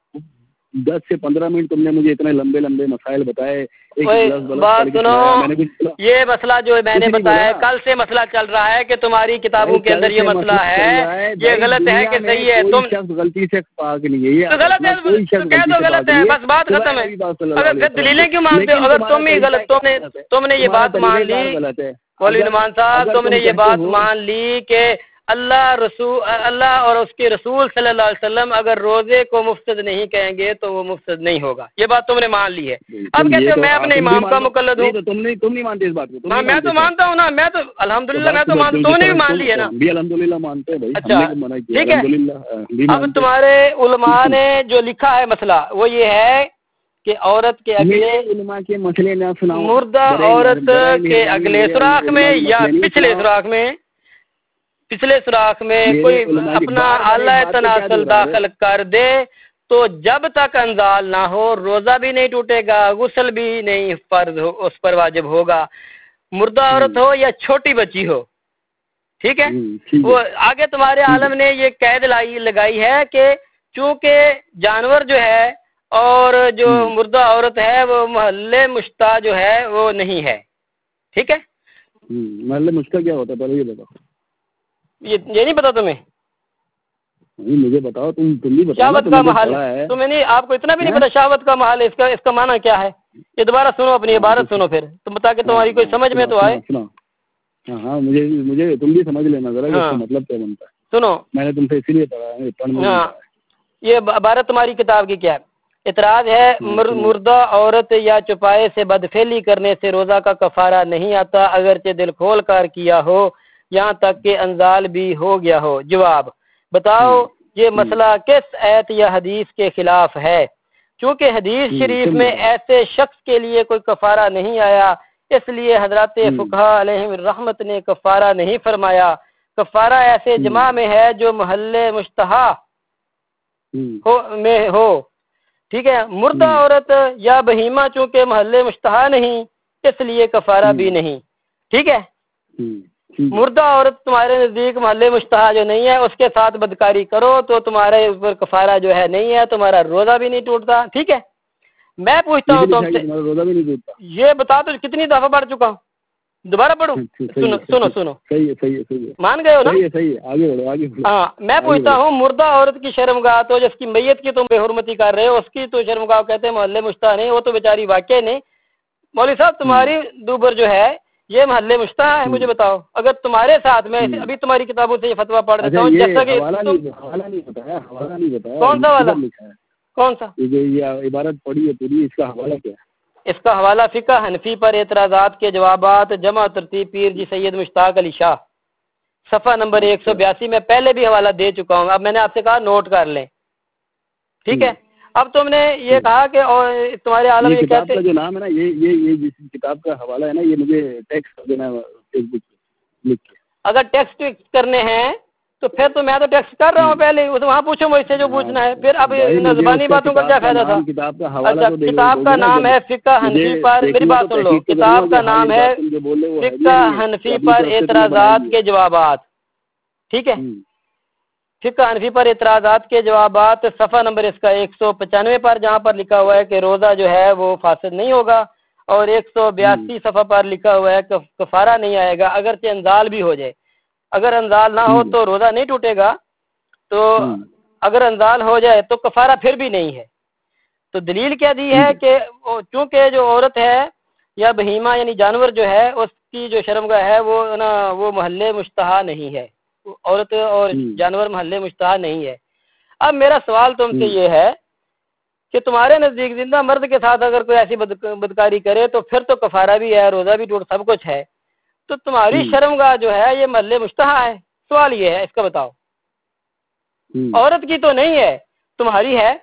10 سے 15 منٹ تم نے مجھے اتنے لمبے لمبے مسائل بتائے. بات سنو, یہ مسئلہ جو میں نے بتایا کل سے مسئلہ چل رہا ہے کہ تمہاری کتابوں کے اندر یہ مسئلہ ہے, یہ غلط ہے کہ صحیح ہے. تم غلطی سے پاک نہیں ہے, غلط ہے تو کہہ دو غلط ہے, بس بات ختم ہے. اگر پھر دلیلیں کیوں مانتے ہو؟ اگر تم ہی غلط, تم نے یہ بات مان لی, مولوی نعمان صاحب تم نے یہ بات مان لی کہ اللہ اور اس کے رسول صلی اللہ علیہ وسلم اگر روزے کو مفسد نہیں کہیں گے تو وہ مفسد نہیں ہوگا, یہ بات تم نے مان لی ہے. اب کہتے ہو میں اپنے امام کا مقلد ہوں. تم نہیں مانتے اس بات کو؟ میں تو مانتا ہوں نا, میں تو الحمدللہ میں تو مانتا ہوں, تم نے بھی مان لی ہے نا. بھی الحمدللہ مانتے ہیں بھائی. اچھا ٹھیک ہے. اب تمہارے علماء نے جو لکھا ہے مسئلہ وہ یہ ہے کہ عورت کے اگلے علماء کے مسئلے نہ سناؤ, مردہ عورت کے اگلے سوراخ میں یا پچھلے سوراخ میں, پچھلے سوراخ میں کوئی اپنا آلہ تناسل داخل کر دے تو جب تک انزال نہ ہو روزہ بھی نہیں ٹوٹے گا, غسل بھی نہیں فرض ہو اس پر واجب ہوگا, مردہ عورت ہو یا چھوٹی بچی ہو. ٹھیک ہے. وہ آگے تمہارے عالم نے یہ قید لگائی ہے کہ چونکہ جانور جو ہے اور جو مردہ عورت ہے وہ محل مشتہ جو ہے وہ نہیں ہے. ٹھیک ہے. محل مشتہ کیا ہوتا ہے پہلے یہ بتاؤ. یہ نہیں پتا تمہیں؟ مجھے بتاؤ, تم بھی بتاؤ. شہوت کا محل تمہیں نہیں, آپ کو اتنا بھی نہیں پتا شہوت کا محل اس کا معنی کیا ہے؟ یہ دوبارہ سنو, اپنی عبارت سنو پھر تم بتا کے تمہاری کوئی سمجھ میں تو آئے. ہاں مجھے تم بھی سمجھ لینا ذرا, اس کا مطلب کیا بنتا ہے. سنو, میں نے تم سے اسی لیے پڑھا. ہاں یہ عبارت تمہاری کتاب کی کیا ہے؟ اعتراض ہے, مردہ عورت یا چپائے سے بدفعلی کرنے سے روزہ کا کفارہ نہیں آتا اگرچہ دل کھول کر کیا ہو, یہاں تک کہ انزال بھی ہو گیا ہو. جواب بتاؤ یہ مسئلہ کس آیت یا حدیث کے خلاف ہے؟ چونکہ حدیث شریف میں ایسے شخص کے لیے کوئی کفارہ نہیں آیا, اس لیے حضرات فقہاء علیہم الرحمت نے کفارہ نہیں فرمایا. کفارہ ایسے جمع میں ہے جو محل مشتہا میں ہو. ٹھیک ہے. مردہ عورت یا بہیمہ چونکہ محل مشتہا نہیں اس لیے کفارہ بھی نہیں. ٹھیک ہے. مردہ عورت تمہارے نزدیک محل مشتہا جو نہیں ہے اس کے ساتھ بدکاری کرو تو تمہارے اوپر کفارہ جو ہے نہیں ہے، تمہارا روزہ بھی نہیں ٹوٹتا. ٹھیک ہے، میں پوچھتا ہوں تم سے، روزہ بھی نہیں ٹوٹتا. یہ بتا تو کتنی دفعہ پڑھ چکا ہوں، دوبارہ پڑھوں؟ سنو صحیح ہے مان گئے ہو نا؟ صحیح ہے آگے بڑھو آگے بڑھو. ہاں، میں پوچھتا ہوں مردہ عورت کی شرمگاہ تو جس کی میت کی تم بے حرمتی کر رہے ہو اس کی تو شرمگاہ کہتے ہیں محل مشتہا نہیں، وہ تو بیچاری واقع نہیں. مولوی صاحب تمہاری دوبر جو ہے یہ محل مشتہا ہے، مجھے بتاؤ. اگر تمہارے ساتھ میں ابھی تمہاری کتابوں سے یہ فتویٰ پڑھ دیتا ہوں جیسا کہ حوالہ نہیں بتایا. کون سا والا کون سا یہ عبارت پڑھی ہے پوری، اس کا حوالہ کیا ہے؟ اس کا حوالہ فقہ حنفی پر اعتراضات کے جوابات جمع ترتیب پیر جی سید مشتاق علی شاہ، صفحہ نمبر 182. میں پہلے بھی حوالہ دے چکا ہوں، اب میں نے آپ سے کہا نوٹ کر لیں. ٹھیک ہے، اب تم نے یہ کہا کہ تمہارے عالم یہ کتاب کا جو نام ہے نا، یہ جس کتاب کا حوالہ ہے نا، یہ مجھے ٹیکسٹ کر دینا فیس بک پہ لکھ کے. اگر ٹیکسٹ کرنے ہیں تو پھر تو میں تو ٹیکسٹ کر رہا ہوں پہلے، وہاں پوچھو مجھ سے جو پوچھنا ہے. پھر اب زبانی باتوں کا کیا فائدہ تھا؟ اچھا، کتاب کا نام ہے فقہ حنفی پر، میری بات سن لو، کتاب کا نام ہے فقہ حنفی پر اعتراضات کے جوابات. ٹھیک ہے، فقہ حنفی پر اعتراضات کے جوابات، صفحہ نمبر اس کا 195 پر، جہاں پر لکھا ہوا ہے کہ روزہ جو ہے وہ فاسد نہیں ہوگا، اور 182 صفحہ پر لکھا ہوا ہے کہ کفارہ نہیں آئے گا اگرچہ انزال بھی ہو جائے. اگر انزال نہ ہو تو روزہ نہیں ٹوٹے گا، تو اگر انزال ہو جائے تو کفارہ پھر بھی نہیں ہے. تو دلیل کیا دی ہے کہ چونکہ جو عورت ہے یا بہیمہ یعنی جانور جو ہے اس کی جو شرمگاہ ہے وہ محل مشتہا نہیں ہے، عورت اور جانور محل مشتہا نہیں ہے. اب میرا سوال تم سے یہ ہے کہ تمہارے نزدیک زندہ مرد کے ساتھ اگر کوئی ایسی بدکاری کرے تو پھر تو کفارہ بھی ہے، روزہ بھی ٹوٹ، سب کچھ ہے، تو تمہاری شرمگاہ جو ہے یہ محل مشتہا ہے. سوال یہ ہے، اس کا بتاؤ. عورت کی تو نہیں ہے، تمہاری ہے،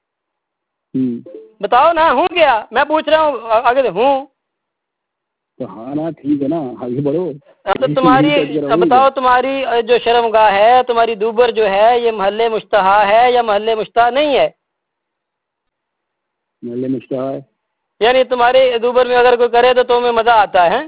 بتاؤ نا. ہوں کیا؟ میں پوچھ رہا ہوں آگے سے ہوں. ہاں نا، ٹھیک ہے نا، آگے بڑھو. تو تمہاری بتاؤ، تمہاری جو شرمگاہ ہے، تمہاری دوبر جو ہے یہ محل مشتہا ہے یا محل مشتہا نہیں ہے؟ محل مشتہا ہے. یعنی تمہارے دوبر میں اگر کوئی کرے تو تمہیں مزہ آتا ہے،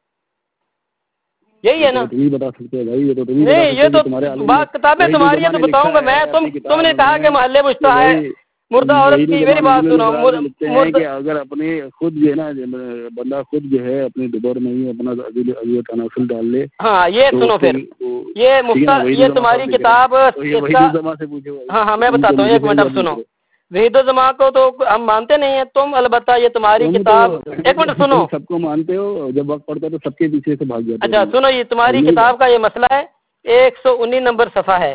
یہی ہے نا؟ تم ہی بتا سکتے ہو بھائی، یہ تو نہیں، یہ تو بات کتابیں تمہاری ہے تو بتاؤں گا میں. تم نے کہا کہ محل مشتہا ہے مردہ عورت کی. میری بات سنو، اگر اپنے خود جو ہے نا بندہ خود جو ہے اپنے دوبر میں ہی اپنا تناسل ڈال لے. ہاں، یہ سنو پھر، یہ تمہاری کتاب. ہاں میں بتاتا ہوں، ایک منٹ اب سنو. وحید الزما کو تو ہم مانتے نہیں ہیں، تم البتہ یہ تمہاری کتاب. ایک منٹ سنو، سب کو مانتے ہو، جب وقت پڑتا ہے تو سب کے پیچھے سے بھاگ جاتے. اچھا سنو، یہ تمہاری کتاب کا یہ مسئلہ ہے، 119 نمبر صفحہ ہے.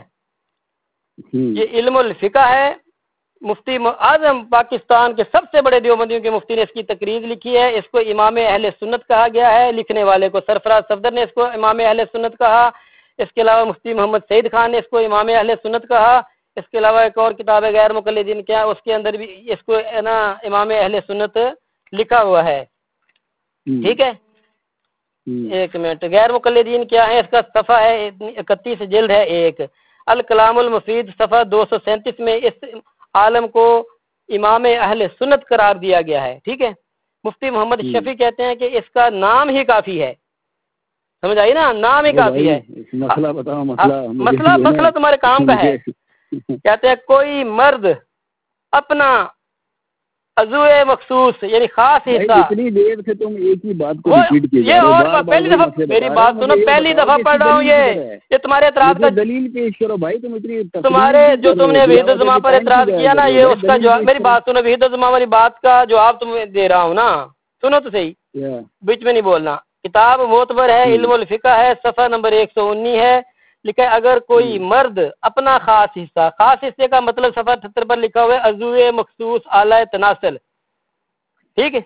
یہ علم الفقہ ہے. مفتی اعظم پاکستان کے سب سے بڑے دیوبندیوں کے مفتی نے اس کی تقریر لکھی ہے. اس کو امام اہل سنت کہا گیا ہے. لکھنے والے کو سرفراز صفدر نے اس کو امام اہل سنت کہا. اس کے علاوہ مفتی محمد سعید خان نے اس کو امام اہل سنت کہا. اس کے علاوہ ایک اور کتاب ہے غیر مقلدین کیا، اس کے اندر بھی اس کو امام اہل سنت لکھا ہوا ہے. ٹھیک ہے، ایک منٹ. غیر مقلدین کیا ہے، اس کا صفحہ ہے 31 جلد ہے 1. الکلام المفید صفحہ 237 میں اس عالم کو امام اہل سنت قرار دیا گیا ہے. ٹھیک ہے، مفتی محمد شفیع کہتے ہیں کہ اس کا نام ہی کافی ہے. سمجھ آئی نا؟ نام ہی کافی ہے. مسئلہ بتاؤ. مسئلہ تمہارے کام کا ہے. کہتے ہیں کوئی مرد اپنا عضو مخصوص یعنی خاص حصہ. اتنی دیر سے تم ایک ہی بات کو ریپیٹ کیے جا رہے ہو. پہلی دفعہ میری بات سنو، پہلی دفعہ پڑھ رہا ہوں. یہ تمہارے اعتراض کا دلیل پیش کرو بھائی. تم اتنی تمہارے جو تم نے وحید الزما پر اعتراض کیا نا، یہ اس کا جواب. میری بات سنو، وحید الزما والی بات کا جواب تمہیں دے رہا ہوں نا. سنو تو صحیح، بیچ میں نہیں بولنا. کتاب معتبر ہے، علم الفقہ ہے، صفحہ نمبر 119 ہے. لکھا ہے اگر کوئی مرد اپنا خاص حصہ، خاص حصے کا مطلب صفحہ 78 پر لکھا ہوا ہے عضو مخصوص اعلی تناسل. ٹھیک ہے،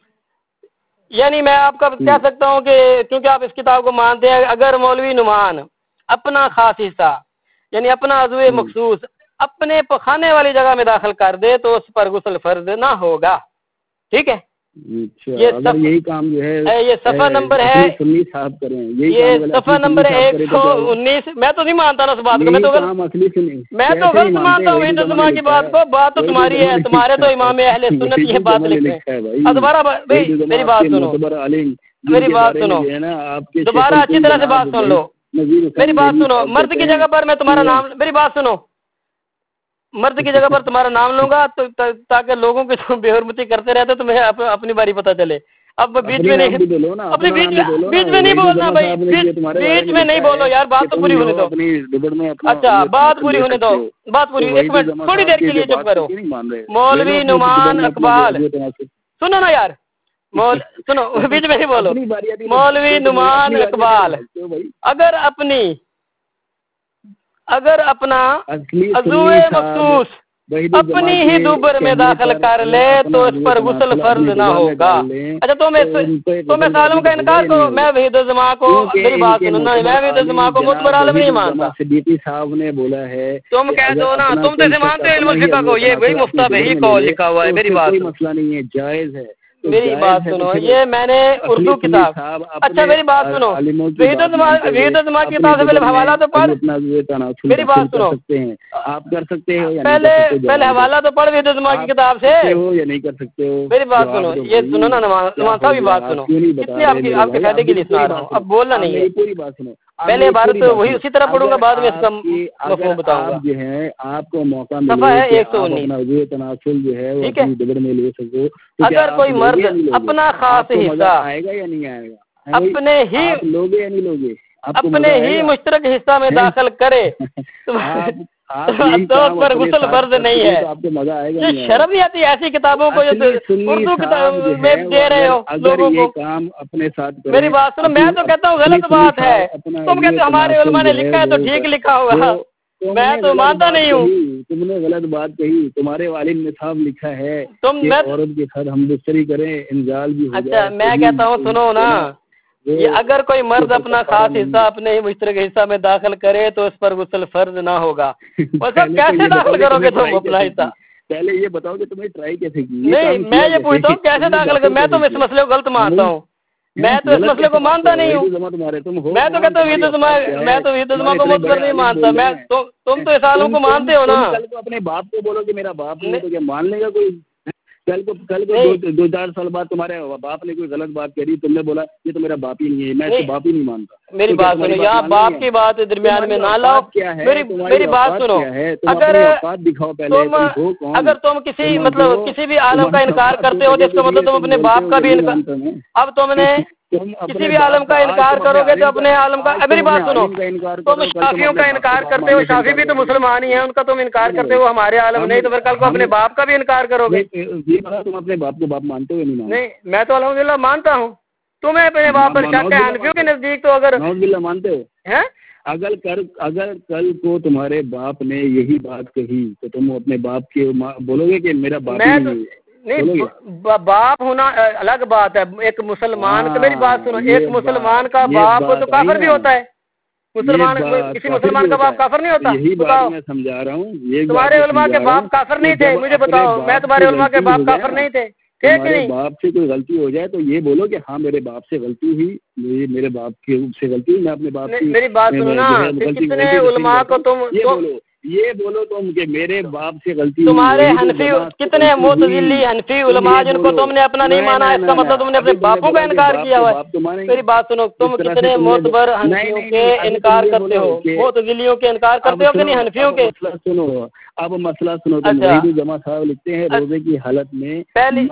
یعنی میں آپ کا کہہ سکتا ہوں کہ کیونکہ آپ اس کتاب کو مانتے ہیں، اگر مولوی نعمان اپنا خاص حصہ یعنی اپنا عضو مخصوص اپنے پخانے والی جگہ میں داخل کر دے تو اس پر غسل فرض نہ ہوگا. ٹھیک ہے، اچھا، اگر یہی کام جو ہے یہ صفحہ نمبر ہے سنی صاحب کریں، یہ صفحہ نمبر ہے 119. میں تو نہیں مانتا نا اس بات کو، میں تو غلط مانتا ہوں وحید الزما کی بات کو. بات تو تمہاری ہے، تمہارے تو امام اہل سنت یہ بات لکھتے ہیں. دوبارہ میری بات سنو، میری بات سنو، دوبارہ اچھی طرح سے بات سن لو. میری بات سنو، مرد کی جگہ پر میں تمہارا نام، میری بات سنو، مرد کی جگہ پر تمہارا نام لوں گا تو تاکہ لوگوں کی تم بے حرمتی کرتے رہتے تمہیں اپنی باری پتہ چلے. اب بیچ میں نہیں، اپنے بیچ میں نہیں بولنا بھائی، بیچ میں نہیں بولو یار، بات تو پوری ہونے دو. اچھا بات پوری ہونے دو، بات پوری. ایک منٹ تھوڑی دیر کے لیے چپ کرو. مولوی نعمان اقبال، سنو نا یار، سنو بیچ میں نہیں بولو. مولوی نعمان اقبال اگر اپنا عضو مخصوص اپنی ہی دوبر میں داخل کر لے تو اس پر غسل فرض نہ ہوگا. اچھا تو میں سالم کا انکار کرو، میں وحید الزما کو، میری بات سنو نا، میں وحید الزما کو معتبر عالم نہیں مانتا. صدیقی صاحب نے بولا ہے تم کہہ دو نا، تم تو اسے مانتے ہو علم الفقہ کو، یہ وہی مفتاح بہی کو لکھا ہوا ہے. میری بات کوئی مسئلہ نہیں ہے، جائز ہے. میری بات سنو، یہ میں نے اردو کتاب، اچھا میری بات سنو، وحید الزما کی کتاب سے پہلے حوالہ تو پڑھ. میری بات سنو، آپ کر سکتے ہو، پہلے حوالہ تو پڑھ وحید الزما کی کتاب سے. یا نہیں کر سکتے ہو. میری بات سنو، یہ سنو نا نعمان صاحب کی بات سنو، اتنی آپ کے فائدے کے لیے سنا رہا ہوں، اب بولنا نہیں ہے. پوری بات سنو، پہلے عبارت وہی اسی طرح پڑھوں گا، بعد میں اس کا مفہوم بتاؤں گا. جو ہے آپ کو موقع صفحہ ہے ملے 119. تناسل جو ہے وہ ٹھیک ہے، ڈبر میں لے سکو. اگر کوئی مرد اپنا خاص حصہ آئے گا یا نہیں آئے گا، اپنے ہی لوگے یا نہیں لوگے، اپنے ہی مشترک حصہ میں داخل کرے تو اس پر غسل فرض نہیں ہے. آپ کو مزہ آئے گا. یہ شرم نہیں آتی ایسی کتابوں کو جو اردو کتاب میں دے رہے ہو لوگوں کو. کام اپنے ساتھ میری بات سنو، میں تو کہتا ہوں غلط بات ہے، تم کہتے ہو ہمارے علماء نے لکھا ہے تو ٹھیک لکھا ہوگا، میں تو مانتا نہیں ہوں. تم نے غلط بات کہی، تمہارے والد نے صاحب لکھا ہے کہ عورت کے ساتھ ہم بستری کریں، انزال بھی ہو جائے. اچھا میں کہتا ہوں سنو نا، یہ اگر کوئی مرد اپنا خاص حصہ اپنے ہی مشترک حصہ میں داخل کرے تو اس پر غسل فرض نہ ہوگا. کیسے داخل کرو گے تم اپنا حصہ؟ پہلے یہ بتاؤ کہ تمہیں ٹرائی کیسے کی. نہیں میں یہ پوچھتا ہوں کیسے داخل کر، میں تو اس مسئلے کو غلط مانتا ہوں، میں تو اس مسئلے کو مانتا نہیں ہوں. میں تو کہتا ہوں وحید الزما کو معتبر نہیں مانتا. میں تم تو اس عالم کو مانتے ہو نا. کل کو اپنے باپ کو بولو کہ میرا باپ نہیں تو کیا مان لے گا کوئی؟ کل کو 2-4 سال بعد تمہارے باپ نے کوئی غلط بات کری، تم نے بولا یہ تو میرا باپ ہی نہیں ہے، میں اس کو باپ ہی نہیں مانتا. میری بات سنو، یہاں باپ کی بات درمیان میں نہ لاؤ. میری بات سنو، اگر تم کسی بھی عالم کا انکار کرتے ہو تو اس کا مطلب تم اپنے باپ کا بھی انکار، اب تم نے کسی بھی عالم کا انکار کرو گے تو اپنے عالم کا. میری بات سنو، تم شافیوں کا انکار کرتے ہو، شافی بھی تو مسلمان ہی ہیں، ان کا تم انکار کرتے ہو، ہمارے عالم نہیں، تو پھر کل کو اپنے باپ کا بھی انکار کرو گے. تم اپنے باپ کو باپ مانتے ہو نہیں؟ میں تو الحمدللہ مانتا ہوں. تمہیں اپنے باپ پر شک ہے حنفیوں کے نزدیک تو اگر مانتے ہو. اگر کل کو تمہارے باپ نے یہی بات کہی تو تم اپنے باپ کے بولو گے کہ میرا باپ نہیں؟ باپ ہونا الگ بات ہے، ایک مسلمان کا. میری بات سنو، ایک مسلمان کا باپ تو کافر بھی ہوتا ہے. کسی مسلمان کا باپ کافر نہیں ہوتا؟ یہی بات میں سمجھا رہا ہوں. تمہارے علماء کے باپ کافر نہیں تھے؟ مجھے بتاؤ، میں تمہارے علماء کے باپ کافر نہیں تھے؟ میرے باپ سے کوئی غلطی ہو جائے تو یہ بولو کہ ہاں میرے باپ سے غلطی ہوئی، میرے باپ سے غلطی ہوئی، میں اپنے باپ کی. میری بات سنو نا، کتنے علماء کو تم یہ بولو تم کہ میرے باپ سے غلطی. تمہارے حنفی کتنے معتزلی حنفی علماء جن کو تم نے اپنا نہیں مانا، اس کا مطلب تم نے اپنے باپوں کا انکار کیا ہوا ہے. میری بات سنو، تم کتنے معتبر حنفیوں کے انکار کرتے ہو، معتزلیوں کے انکار کرتے ہو کہ نہیں حنفیوں کے؟ سنو اب مسئلہ سنو. وحید الزما صاحب لکھتے ہیں روزے کی حالت میں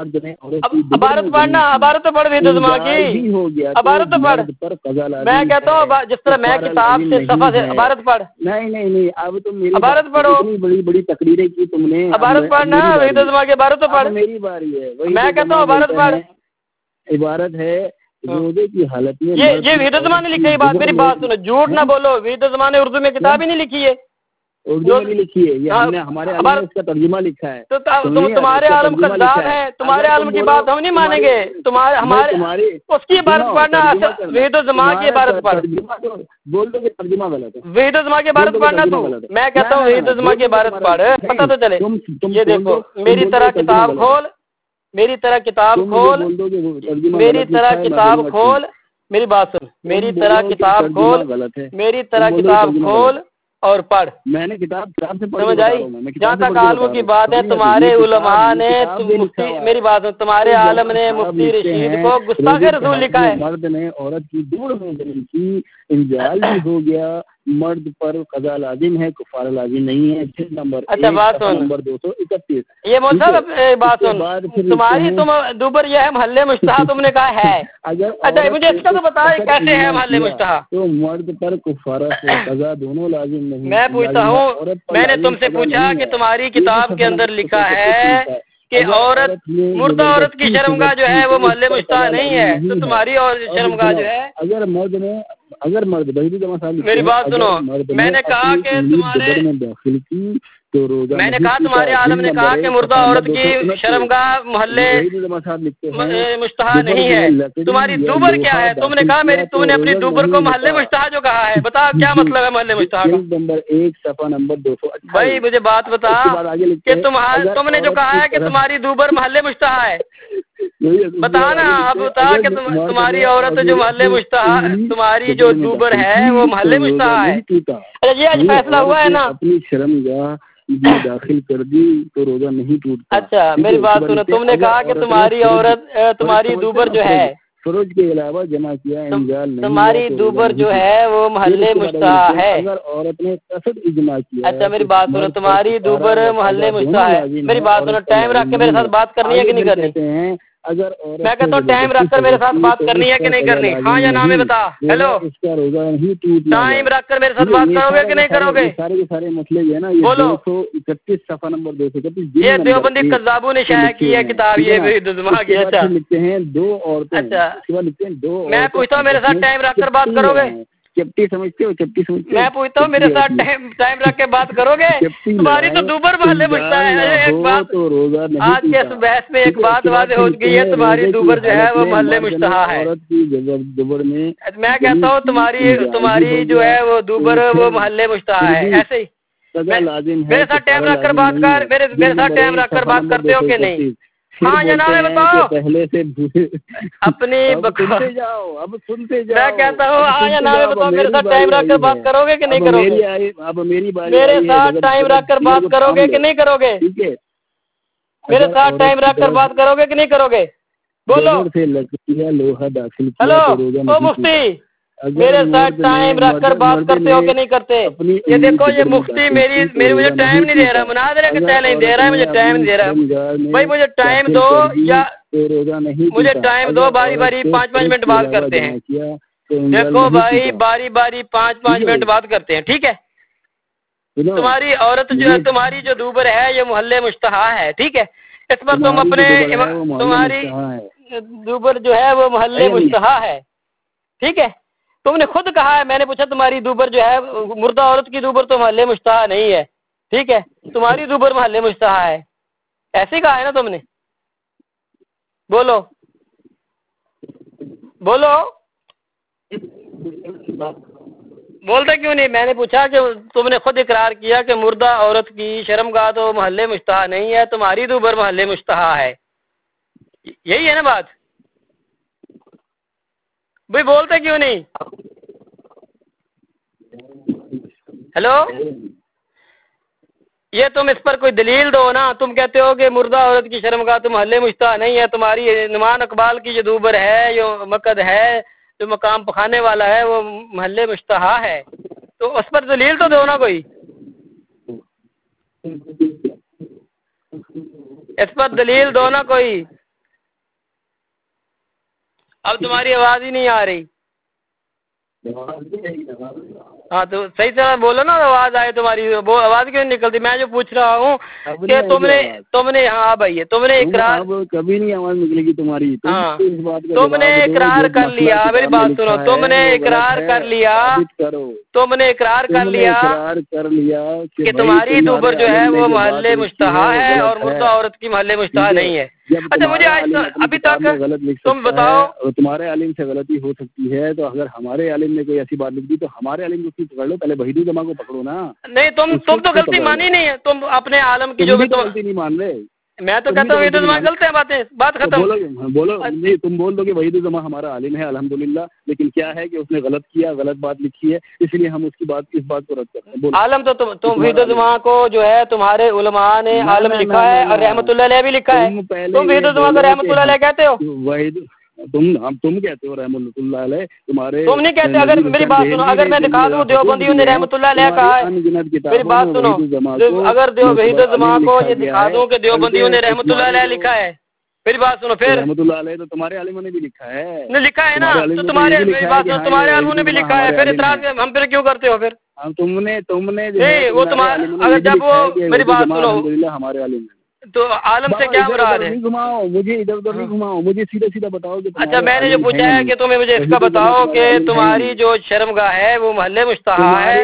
عبارت پڑھنا، عبارت تو پڑھ وحید الزما کی، عبارت تو پڑھ. میں کہتا ہوں جس طرح میں کتاب سے صفحہ سے عبارت پڑھ. نہیں اب تم عبارت پڑھو. بڑی تقریریں کی تم نے. عبارت پڑھنا، وحید الزما کی عبارت تو پڑھ. میری باری ہے. میں کہتا ہوں عبارت پڑھ. عبارت ہے روزے کی حالت میں. یہ وحید الزما نے لکھی ہے بات. میری بات سنو، جھوٹ نہ بولو، وحید الزما نے اردو میں کتاب ہی نہیں لکھی ہے. اردو میں نہیں لکھی ہے، یہ ہم نے ہمارے عالم میں اس کا ترجمہ لکھا ہے. تو تمہارے عالم کذاب ہے، تمہارے عالم کی بات ہم نہیں مانیں گے. ہمارے اس کی عبارت پڑھنا، وحید الزما کی عبارت پڑھ. بول دو کہ ترجمہ غلط ہے. وحید الزما کی عبارت پڑھنا تو میں کہتا ہوں وحید الزما کی عبارت پڑھ، پتہ تو چلے. یہ دیکھو میری طرح کتاب کھول، میری طرح کتاب کھول، میری طرح کتاب کھول، میری بات سن، میری طرح کتاب کھول، میری طرح کتاب کھول اور پڑھ. میں نے کتاب سے سمجھ آئی؟ جہاں تک عالموں کی بات ہے، تمہارے علماء نے مفتی، میری بات سن، تمہارے عالم نے مفتی رشید کو گستاخ رسول لکھا ہے. مرد نے عورت کی دوڑ میں ظلم کی، انجال بھی ہو گیا، مرد پر قضا لازم ہے، کفارہ لازم نہیں ہے. جلد نمبر اچھا بات سن، نمبر 231. یہ مول صاحب بات سن، تمہاری تم دوبر یہ ہے محل مشتہا، تم نے کہا ہے. اچھا مجھے اس کا تو بتا کیسے ہے محل مشتہا. تو مرد پر کفارہ سے قضا دونوں لازم نہیں. میں پوچھتا ہوں، میں نے تم سے پوچھا کہ تمہاری کتاب کے اندر لکھا ہے کہ عورت، مردہ عورت کی شرمگاہ جو ہے وہ محل مشتہا نہیں ہے، تو تمہاری اور شرمگاہ جو ہے، اگر مرد میری بات سنو، میں نے کہا کہ تمہارے، داخل کی تو روزہ، میں نے کہا تمہارے عالم نے کہا کہ مردہ عورت کی شرمگاہ محلے مشتہا نہیں ہے. تمہاری دوبر کیا ہے؟ تم نے کہا تم نے اپنی دوبر کو محل مشتہا جو کہا ہے، بتا کیا مطلب ہے محل مشتہا کا؟ نمبر 1 صفحہ نمبر 228. بھائی مجھے بات بتا کہ تم نے جو کہا ہے کہ تمہاری دوبر محل مشتہا ہے، بتا نا اب، بتا کہ تمہاری عورت جو محل مشتہا، تمہاری جو دوبر ہے وہ محل مشتہا ہے. اچھا یہ آج فیصلہ ہوا ہے نا؟ اپنی شرمگاہ داخل کر دی تو روزہ نہیں ٹوٹتا. اچھا میری بات سنو، تم نے کہا کہ تمہاری عورت، تمہاری دوبر جو ہے، فروج کے علاوہ جمع کیا انجال نہیں، تمہاری دوبر جو ہے وہ محل مشتہا ہے. اگر عورت نے قصد اجماع کیا. اچھا میری بات سنو، تمہاری دوبر محل مشتہا ہے. میری بات سنو، ٹائم رکھ کے میرے ساتھ بات کرنی ہے کہ نہیں کرنی؟ اگر میں کہتا ہوں ٹائم رکھ کر میرے ساتھ بات کرنی ہے کہ نہیں کرنی؟ ہاں یا نہ میں بتا. ہیلو، اس کا روزہ نہیں ٹوٹنا. ٹائم رکھ کر میرے ساتھ بات کرو گے کہ نہیں کرو گے؟ سارے کے سارے مسئلے جو ہے نا، یہ 231 صفحہ نمبر 231. یہ دیوبندی قذابوں نے شائع کی ہے کتاب، یہ بھی دماغ ہے. اچھا لکھتے ہیں دو عورتیں. اچھا لکھتے ہیں دو. میں پوچھتا ہوں میرے ساتھ ٹائم رکھ کر بات کرو گے؟ چپٹی سمجھتے ہو؟ چپٹی سمجھتے ہو؟ میں پوچھتا ہوں میرے ساتھ ٹائم رکھ کے بات کرو گے؟ تمہاری تو دوبر محل مشتہا ہے. ایک بات آج کے اس بحث میں ایک بات واضح ہو گئی ہے، تمہاری دوبر جو ہے وہ محل مشتہا ہے. میں کہتا ہوں تمہاری جو ہے وہ دوبر وہ محل مشتہا ہے. ایسے ہی میرے ساتھ ٹائم رکھ کر بات کر، میرے ساتھ ٹائم رکھ کر بات کرتے ہو کہ نہیں؟ ہاں یا نہ بتاؤ. پہلے سے اپنی سنتے جاؤ، اب سنتے جاؤ. میں کہتا ہوں ہاں یا نہ بتاؤ، میرے ساتھ ٹائم رکھ کر بات کرو گے کہ نہیں کرو گے؟ اب میری باری، میرے ساتھ ٹائم رکھ کر بات کرو گے کہ نہیں کرو گے؟ ٹھیک ہے، میرے ساتھ ٹائم رکھ کر بات کرو گے کہ نہیں کرو گے؟ بولو. لوہا داخل. ہلو او مفتی، میرے ساتھ ٹائم رکھ کر بات کرتے ہو کہ نہیں کرتے؟ یہ دیکھو یہ مفتی مجھے ٹائم نہیں دے رہا، مناظرے کا چیلنج دے رہا ہے، مجھے ٹائم نہیں دے رہا. بھائی مجھے ٹائم دو، یا مجھے ٹائم دو، باری باری 5 منٹ بات کرتے ہیں. دیکھو بھائی باری باری 5 منٹ بات کرتے ہیں، ٹھیک ہے؟ تمہاری عورت جو ہے، تمہاری جو دوبر ہے یہ محل مشتہا ہے، ٹھیک ہے؟ اس پر تم اپنے، تمہاری دوبر جو ہے وہ محل مشتہا ہے، ٹھیک ہے؟ تم نے خود کہا ہے، میں نے پوچھا تمہاری دوبر جو ہے، مردہ عورت کی دوبر تو محل مشتہا نہیں ہے، ٹھیک ہے؟ تمہاری دوبر محل مشتہا ہے، ایسے ہی کہا ہے نا تم نے؟ بولو بولو، بولتے کیوں نہیں؟ میں نے پوچھا کہ تم نے خود اقرار کیا کہ مردہ عورت کی شرمگاہ تو محل مشتہا نہیں ہے، تمہاری دوبر محل مشتہا ہے. یہی ہے نا بات؟ بھائی بولتے کیوں نہیں؟ ہیلو، یہ تم اس پر کوئی دلیل دو نا. تم کہتے ہو کہ مردہ عورت کی شرمگاہ تو محل مشتہا نہیں ہے، تمہاری نعمان اقبال کی جو دوبر ہے، جو مقد ہے، جو مقام پخانے والا ہے، وہ محل مشتہا ہے. تو اس پر دلیل تو دو نا کوئی. اس پر دلیل دو نا کوئی. اب تمہاری آواز ہی نہیں آ رہی. ہاں تو صحیح طرح بولو نا، آواز آئے تمہاری. وہ آواز کیوں نہیں نکلتی؟ میں جو پوچھ رہا ہوں کہ تم نے ہاں بھائی تم نے اقرار، کبھی نہیں آواز نکلے گی تمہاری. ہاں تم نے اقرار کر لیا. میری بات سنو، تم نے اقرار کر لیا، تم نے اقرار کر لیا کہ تمہاری دوبر جو ہے وہ محل مشتہا ہے اور مردہ عورت کی محل مشتہا نہیں ہے. اچھا مجھے ابھی تک تم بتاؤ. تمہارے عالم سے غلطی ہو سکتی ہے، تو اگر ہمارے عالم نے کوئی ایسی بات لکھ دی تو ہمارے عالم کو پکڑ لو. پہلے وحید الجماع کو پکڑو نا. نہیں تم تو غلطی مانی نہیں ہے. تم اپنے عالم کی جو غلطی نہیں مان رہے. میں تو کہتا ہوں وحید الزمان غلط ہے باتیں، بات ختم. بولو نہیں، تم بول دو کہ وحید الزمان ہمارا عالم ہے الحمدللہ، لیکن کیا ہے کہ اس نے غلط کیا، غلط بات لکھی ہے، اس لیے ہم اس بات کو رد کرتے ہیں. عالم تو تم وحید الزمان کو جو ہے تمہارے علماء نے عالم لکھا ہے اور رحمۃ اللہ علیہ بھی لکھا ہے. تم وحید الزمان کو رحمۃ اللہ علیہ کہتے ہو؟ تم کہتے ہو رحمۃ اللہ علیہ، تمہارے تم نہیں کہتے. اگر میری بات سنو، اگر میں دکھا دوں دیوبندیوں نے رحمۃ اللہ علیہ کہا ہے، میری بات سنو، اگر وحید الزمان کو یہ دکھا دوں کہ دیوبندیوں نے رحمۃ اللہ علیہ لکھا ہے، میری بات سنو، پھر رحمۃ اللہ علیہ تو تمہارے عالموں نے بھی لکھا ہے. لکھا ہے نا، تو تمہارے میری بات سنو، تمہارے عالموں نے بھی لکھا ہے، پھر اعتراض ہم پھر کیوں کرتے ہو؟ پھر تم نے نہیں، وہ تمہارا اگر جب وہ میری بات سنو الحمدللہ ہمارے عالم ہے. تو عالم سے کیا مراد ہے؟ مجھے ادھر ادھر نہیں گھماؤ، مجھے سیدھا سیدھا بتاؤ کہ اچھا میں نے جو پوچھا ہے کہ تمہیں مجھے اس کا بتاؤ کہ تمہاری جو شرمگاہ ہے وہ محل مشتہا ہے،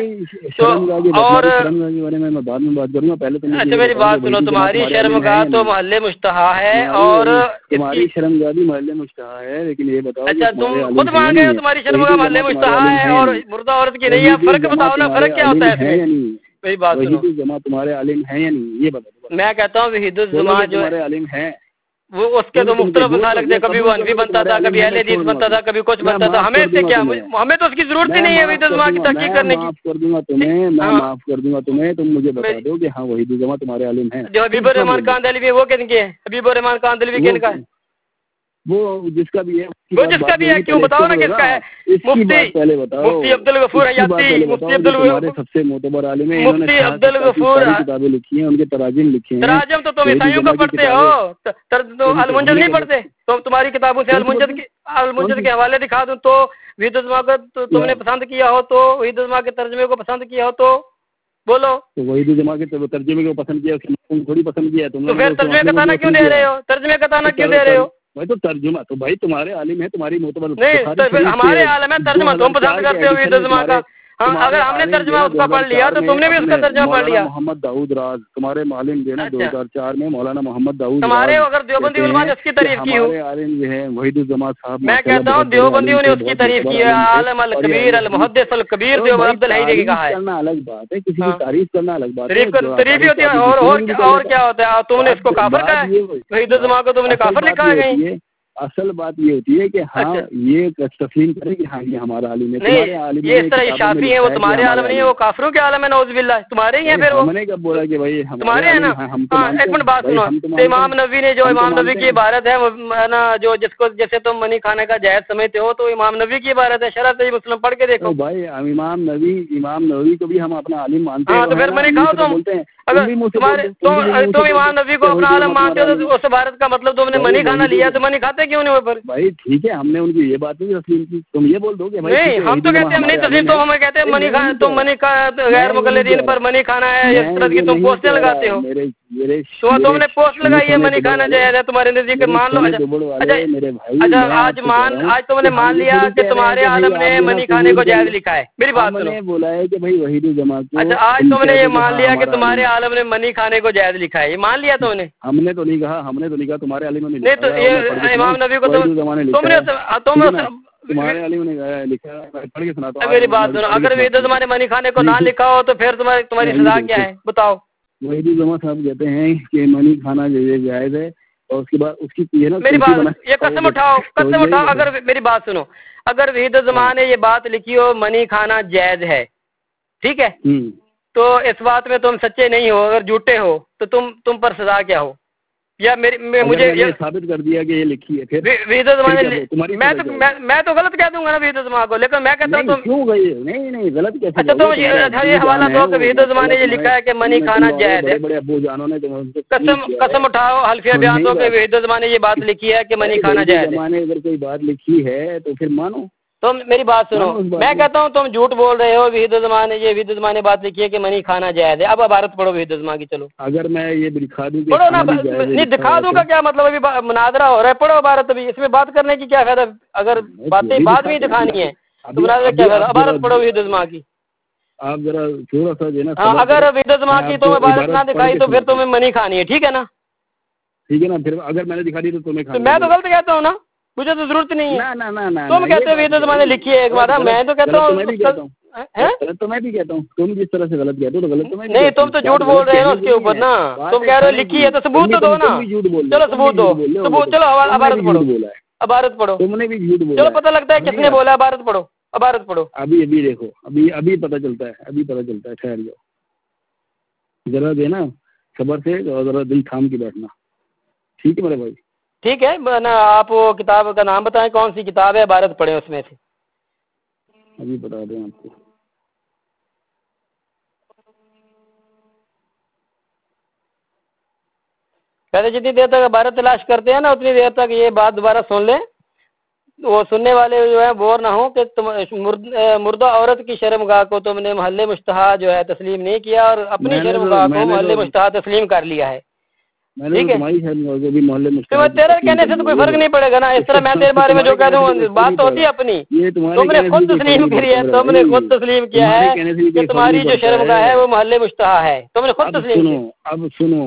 اور میں بعد میں بات کروں گا، پہلے تم اچھا میری بات سنو، تمہاری شرمگاہ تو محل مشتہا ہے اور تمہاری شرمگاہ بھی محل مشتہا ہے، لیکن یہ بتاؤ اچھا تم خود مان گئے ہو تمہاری شرمگاہ محل مشتہا ہے اور مردہ عورت کی نہیں ہے، فرق بتاؤ نا، فرق کیا ہوتا ہے اس میں؟ میری بات سنو، وحید الزمان تمہارے عالم ہیں یا نہیں یہ بتاؤ. میں کہتا ہوں وحید الزمان جو تمہارے عالم ہیں، وہ اس کے تو مختلف مسالک تھے، کبھی وہ حنفی بنتا تھا، کبھی اہل حدیث بنتا تھا، کبھی کچھ بنتا تھا. ہمیں اس سے کیا، ہمیں تو اس کی ضرورت ہی نہیں ہے وحید الزمان کی تحقیق کرنے کی. معاف کر دوں گا تمہیں، میں معاف کر دوں گا تمہیں، تم مجھے بتا دو کہ ہاں وحید الزمان تمہارے عالم ہیں. جو حبیب الرحمان کاندھلوی وہ کن کے ہیں؟ حبیب الرحمان کاندھلوی کن کا ہے؟ وہ جس کا بھی ہے، وہ جس کا بھی ہے، کیوں بتاؤ نا کس کا ہے؟ مفتی عبدالغفور حیاتی، مفتی عبدالغفور سب سے معتبر عالم ہے، مفتی عبدالغفور کتابیں لکھی ہیں، ان کے تراجم لکھے ہیں. تراجم تو تم عیسائیوں کا پڑھتے ہو، المنجد نہیں پڑھتے تو تمہاری کتابوں سے المنجد کے حوالے دکھا دوں تو وحید الزمان کو تم نے پسند کیا ہو، تو وحید الزمان کے ترجمے کو پسند کیا ہو تو بولو. تو وحید الزمان کے ترجمے کو پسند کیا، تم تھوڑی پسند کیا تم نے، تو پھر ترجمے کا تانا کیوں دے رہے ہو؟ ترجمے کا تانا کیوں دے رہے ہو؟ بھائی تو ترجمہ تو بھائی تمہارے عالم ہے، تمہاری معتبر نہیں، ہمارے عالم ہے ترجمہ تم پسند کرتے ہو وحید الزمان کا. اگر ہم نے ترجمہ اس کا پڑھ لیا تو تم نے بھی اس کا ترجمہ پڑھ لیا. محمد داؤد راز تمہارے عالم جو ہے نا 2004 میں مولانا محمد داؤد تمہارے اگر دیوبندی علماء نے اس کی تعریف کی ہو، ہمارے عالم جو ہے وحید الزمان صاحب، میں کہتا ہوں دیوبندیوں نے اس کی تعریف کی ہے، عالم الکبیر المحدث الکبیر دیوبند عبد الحی نے کہا ہے. کرنا الگ بات ہے، کسی کی تعریف کرنا الگ بات ہے، تعریف ہی ہوتی ہے. اور کیا ہوتا ہے؟ تم نے اس کو کافر کہا ہے، وحید الزمان کو تم نے کافر لکھا ہے کہیں؟ اصل بات یہ ہوتی ہے کہ ہاں یہ تسلیم کرے کہ ہاں یہ ہمارا عالم ہے. نہیں، یہ اس طرح شافی ہیں، وہ تمہارے عالم نہیں ہے، وہ کافروں کے عالم ہے، نعوذ باللہ. تمہارے ہی ہیں پھر وہ. ہم نے کب بولا کہ بھائی تمہارے ہیں نا. ایک منٹ بات سنو، امام نبی نے جو امام نبی کی عبارت ہے نا، جو جس کو جیسے تم منی کھانے کا جائز سمجھتے ہو، تو امام نبی کی عبارت ہے. شرح صحیح مسلم پڑھ کے دیکھو بھائی. امام نبی کو بھی ہم اپنا عالم مانتے ہیں. ہاں تو پھر منی کھاؤ تم. اگر تم امام نبی کو اپنا عالم مانتے ہو تو اس عبارت کا مطلب تم نے منی کھانا لیا، تو منی کھاتے کیوں نہیں اوپر؟ بھائی ٹھیک ہے، ہم نے ان کی یہ بات نہیں تسلیم کی، تم یہ بول دو کہ نہیں، ہم تو کہتے ہیں ہم نہیں تسلیم، تم ہمیں کہتے ہیں منی کھانا، تم منی کا غیر مقلدین پر منی کھانا ہے، اس طرح کی تم پوسٹیں لگاتے ہو. تو تم نے پوسٹ لگائی ہے منی کھانا جائز ہے، تمہارے نزدیک مان لو. اچھا آج تم نے مان لیا کہ تمہارے عالم نے منی کھانے کو جائز لکھا ہے. میری بات سنو، بولا ہے کہ بھائی وحید الزمان کو. اچھا آج تم نے یہ مان لیا کہ تمہارے عالم نے منی کھانے کو جائز لکھا ہے، یہ مان لیا تم نے؟ ہم نے تو نہیں کہا، تمہارے عالم نے نہیں. تو یہ امام نبی کو تم نے تمہارے عالم نے لکھا ہے، پڑھ کے سناتا ہوں. میری بات سنو، اگر وحید الزمان نے منی کھانے کو نہ لکھا ہو تو پھر تمہاری سزا کیا ہے بتاؤ؟ وحید الزمان صاحب کہتے ہیں کہ منی کھانا جائز ہے، اور اس کے بعد اس کی میری بات یہ قسم اٹھاؤ. اگر میری بات سنو، اگر وحید الزمان نے یہ بات لکھی ہو منی کھانا جائز ہے، ٹھیک ہے، تو اس بات میں تم سچے نہیں ہو، اگر جھوٹے ہو تو تم پر سزا کیا ہو؟ یا مجھے یہ ثابت کر دیا کہ یہ لکھی ہے، پھر وحید الزمان میں تو غلط کہہ دوں گا نا وحید الزمان کو، لیکن میں کہتا ہوں کیوں گئی نہیں غلط کیسے؟ اچھا تم یہ حوالہ دو کہ وحید الزمان نے یہ لکھا ہے کہ منی کھانا جائز ہے. بڑے ابو جانوں نے قسم اٹھاؤ، حلفیہ بیان دو کہ وحید الزمان نے یہ بات لکھی ہے کہ منی کھانا جائز ہے. اگر کوئی بات لکھی ہے تو پھر مانو. تم میری بات سنو، میں کہتا ہوں تم جھوٹ بول رہے ہو. وحید الزمان نے بات لکھی ہے کہ منی کھانا جائز ہے. اب عبارت پڑھو وحید الزمان کی. چلو اگر میں یہ دکھا دوں پڑھو نا. نہیں دکھا دوں کا کیا مطلب؟ ابھی مناظرہ ہو رہا ہے، پڑھو عبارت. ابھی اس میں بات کرنے کی کیا فائدہ؟ اگر باتیں بعد میں دکھانی ہے تو مناظرہ کیا فائدہ؟ عبارت پڑھو وحید الزمان کی. آپ ذرا تھوڑا سا جو نا، اگر وحید الزمان کی تم عبارت نہ دکھائی تو پھر تمہیں منی کھانی ہے، ٹھیک ہے نا؟ ٹھیک ہے نا. پھر اگر میں نے دکھا دی تو تمہیں کھانی. میں تو غلط کہتا ہوں نا، مجھے تو ضرورت نہیں ہے. تم کہتے ہو وحید الزمان نے لکھی ہے ایک بات، میں تو کہتا ہوں غلط تو میں بھی کہتا ہوں، تم جس طرح سے غلط کہتے ہو تو غلط تو میں بھی نہیں، تم تو جھوٹ بول رہے ہو اس کے اوپر نا، تم کہہ رہے ہو لکھی ہے تو ثبوت تو دو نا، چلو ثبوت دو، ثبوت، چلو عبارت پڑھو، عبارت پڑھو، تم نے بھی جھوٹ بولا، چلو پتہ لگتا ہے کس نے بولا، عبارت پڑھو، عبارت پڑھو. ابھی دیکھو، ابھی پتہ چلتا ہے، ٹھہر جاؤ ذرا، دینا صبر سے اور ذرا دل تھام کے بیٹھنا، ٹھیک ہے میرے بھائی؟ ٹھیک ہے نا. آپ وہ کتاب کا نام بتائیں، کون سی کتاب ہے، عبارت پڑھیں اس میں سے. ابھی بتا دیں آپ کو. پہلے جتنی دیر تک عبارت تلاش کرتے ہیں نا اتنی دیر تک یہ بات دوبارہ سن لیں، وہ سننے والے جو ہے بور نہ ہوں کہ تم مردہ عورت کی شرمگاہ کو تم نے محل مشتہا جو ہے تسلیم نہیں کیا اور اپنی شرمگاہ کو محل مشتہا تسلیم کر لیا ہے. ٹھیک ہے، تیرے کہنے سے تو کوئی فرق نہیں پڑے گا نا. اس طرح میں تیرے بارے میں جو کہہ دوں بات تو ہوتی ہے اپنی، تم نے خود تسلیم کری ہے، تم نے خود تسلیم کیا ہے کہ تمہاری جو شرمگاہ ہے وہ محل مشتہا ہے، تم نے خود تسلیم کیا. اب سنو،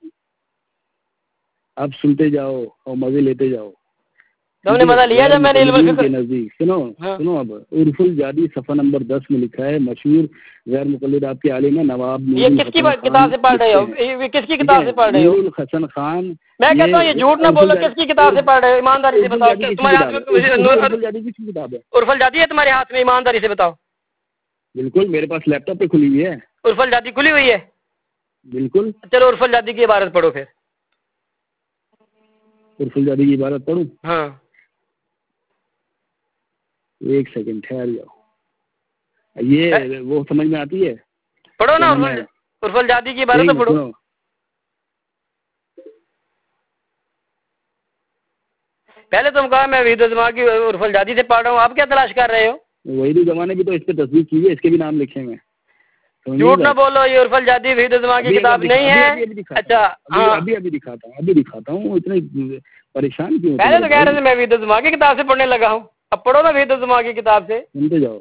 اب سنتے جاؤ اور مزے لیتے جاؤ. تم نے مزہ لیا جب میں نے علم الفقہ کے نزدیک سنو اب عرف الجادی صفحہ نمبر 10 میں لکھا ہے، مشہور غیر مقلد آپ کے عالم ہے نواب یہ کس کی کتاب سے پڑھ رہے ہو؟ یہ کس کی کتاب سے پڑھ رہے ہو؟ حسن خان. میں کہتا ہوں یہ جھوٹ نہ بولو، کس کی کتاب سے پڑھ رہے ہو؟ ایمانداری سے بتاؤ. تمہارے ہاتھ میں عرف الجادی ہے؟ تمہارے ہاتھ میں؟ ایمانداری سے بتاؤ. بالکل، میرے پاس لیپ ٹاپ پہ کھلی ہوئی ہے. عرف الجادی کھلی ہوئی ہے؟ بالکل. چلو عرف الجادی کی عبارت پڑھو پھر. عرف الجادی کی عبارت پڑھوں؟ ہاں. ایک سیکنڈ ٹھہر جاؤ، یہ وہ سمجھ میں آتی ہے؟ پڑھو نا عرف الجادی کی عبارت تو پڑھو. پہلے تم کہا میں وحید الزما کی عرف الجادی سے پڑھ رہا ہوں، آپ کیا تلاش کر رہے ہو؟ وحید الزما نے بھی تو اس پہ تصدیق کی ہے، اس کے بھی نام لکھے ہوئے. جھوٹ نہ بولو، یہ عرف الجادی وحید الزما کی کتاب نہیں ہے. اچھا ابھی دکھاتا ہوں، اتنے پریشان کیوں؟ پہلے تو کہہ رہے تھے میں وحید الزما کی کتاب سے پڑھنے لگا ہوں، اب پڑھو نا وحید الزما کی کتاب سے. سنتے جاؤ.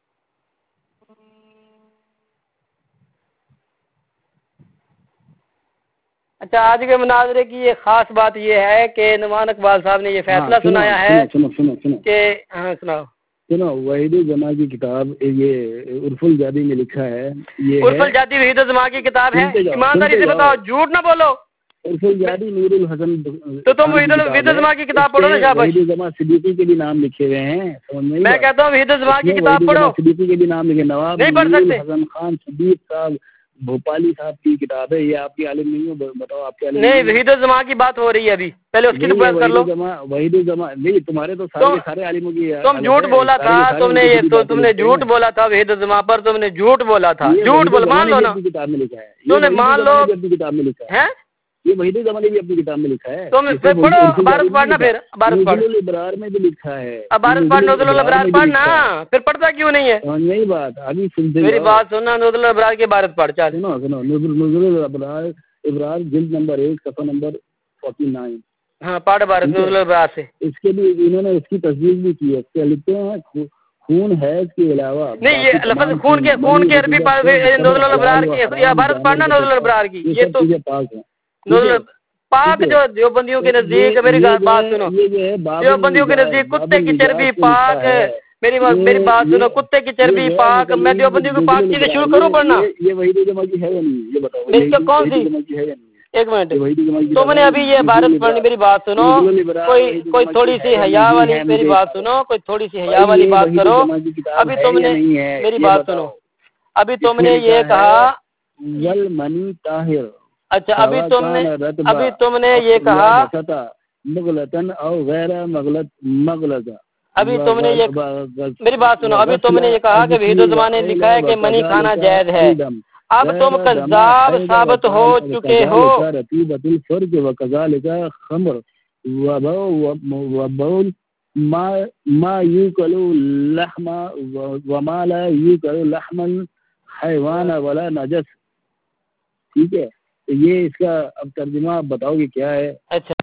اچھا، آج کے مناظرے کی یہ خاص بات یہ ہے کہ نعمان اقبال صاحب نے یہ فیصلہ سنایا ہے کہ ہاں سناؤ. سنو، وحید الزما کی کتاب یہ عرف الجادی میں لکھا ہے، یہ عرف الجادی وحید الزما کی کتاب ہے. ایمانداری سے بتاؤ، جھوٹ نہ بولو. عرف الجادی نور الحسن تو تم وحید الزما کی کتاب پڑھو نا. شاباش. وحید الزما صدیقی کے بھی نام لکھے ہوئے ہیں. میں کہتا ہوں وحید الزما کی کتاب پڑھو. صدیقی کے بھی نام لکھے. نواب نہیں پڑھ سکتے. حسن خان صدیق صاحب بھوپالی صاحب کی کتاب ہے. یہ آپ کی عالم نہیں ہو؟ بتاؤ آپ کے عالم نہیں. وحید الزما کی بات ہو رہی ہے ابھی، پہلے اس کی بات کر لو. وحید الزما نہیں، تمہارے تو سارے عالموں کی. تم جھوٹ بولا تھا، تم نے جھوٹ بولا تھا وحید الزما پر، تم نے جھوٹ بولا تھا. جھوٹ بول، مان لو نا. کتاب میں لکھا ہے، تم نے مان لو اپنی کتاب میں لکھا ہے. یہ وحید الزما نے بھی اپنی کتاب میں لکھا ہے. تم پڑھو عبارت پڑھنا، پھر عبارت پڑھ. الابرار میں بھی لکھا ہے عبارت پڑھ. نزول الابرار پڑھنا، پھر پڑھتا کیوں نہیں ہے؟ نہیں بات ابھی سنتے، میری بات سننا. نزول الابرار کی عبارت پڑھ. چل سنو. نزول الابرار جلد نمبر 1 صفحہ نمبر 49. ہاں پڑھ عبارت نزول الابرار سے. اس کے بھی انہوں نے اس کی تصدیق بھی کی ہے. کیا لکھتے ہیں؟ خون ہے اس کے علاوہ نہیں. یہ لفظ خون کے عربی نزول الابرار کی عبارت پڑھنا. نزول الابرار کی یہ تو پاک ہے. پاک جو دیوبندیوں کے نزدیک، میری بات سنو، دیوبندیوں کے نزدیک کتے کی چربی پاک. میری بات سنو، کتے کی چربی پاک. میں دیوبندیوں کی پاک چیزیں شروع کروں پڑھنا. یہ وحید الزما کی ہے یا نہیں یہ بتاؤ؟ کون سی؟ ایک منٹ، تم نے ابھی یہ عبارت پڑھنی. میری بات سنو، کوئی تھوڑی سی حیا والی، میری بات سنو، کوئی تھوڑی سی حیا والی بات کرو. ابھی تم نے میری بات سنو، ابھی تم نے یہ کہا منی طاہر. اچھا، ابھی تم نے یہ کہا مغلطن او غیر مغلطہ. ابھی تم نے یہ میری بات سنو، ابھی تم نے یہ کہا کہ وحید الزما نے لکھا ہے کہ منی کھانا جائز ہے. اب تم کذاب ثابت ہو چکے ہو. رتیبۃ الفرج وکذالک خمر وبول ما یوکل لحم وما لا یوکل لحم حیوان ولا نجس. ٹھیک ہے، تو یہ اس کا اب ترجمہ بتاؤ کہ کیا ہے؟ اچھا.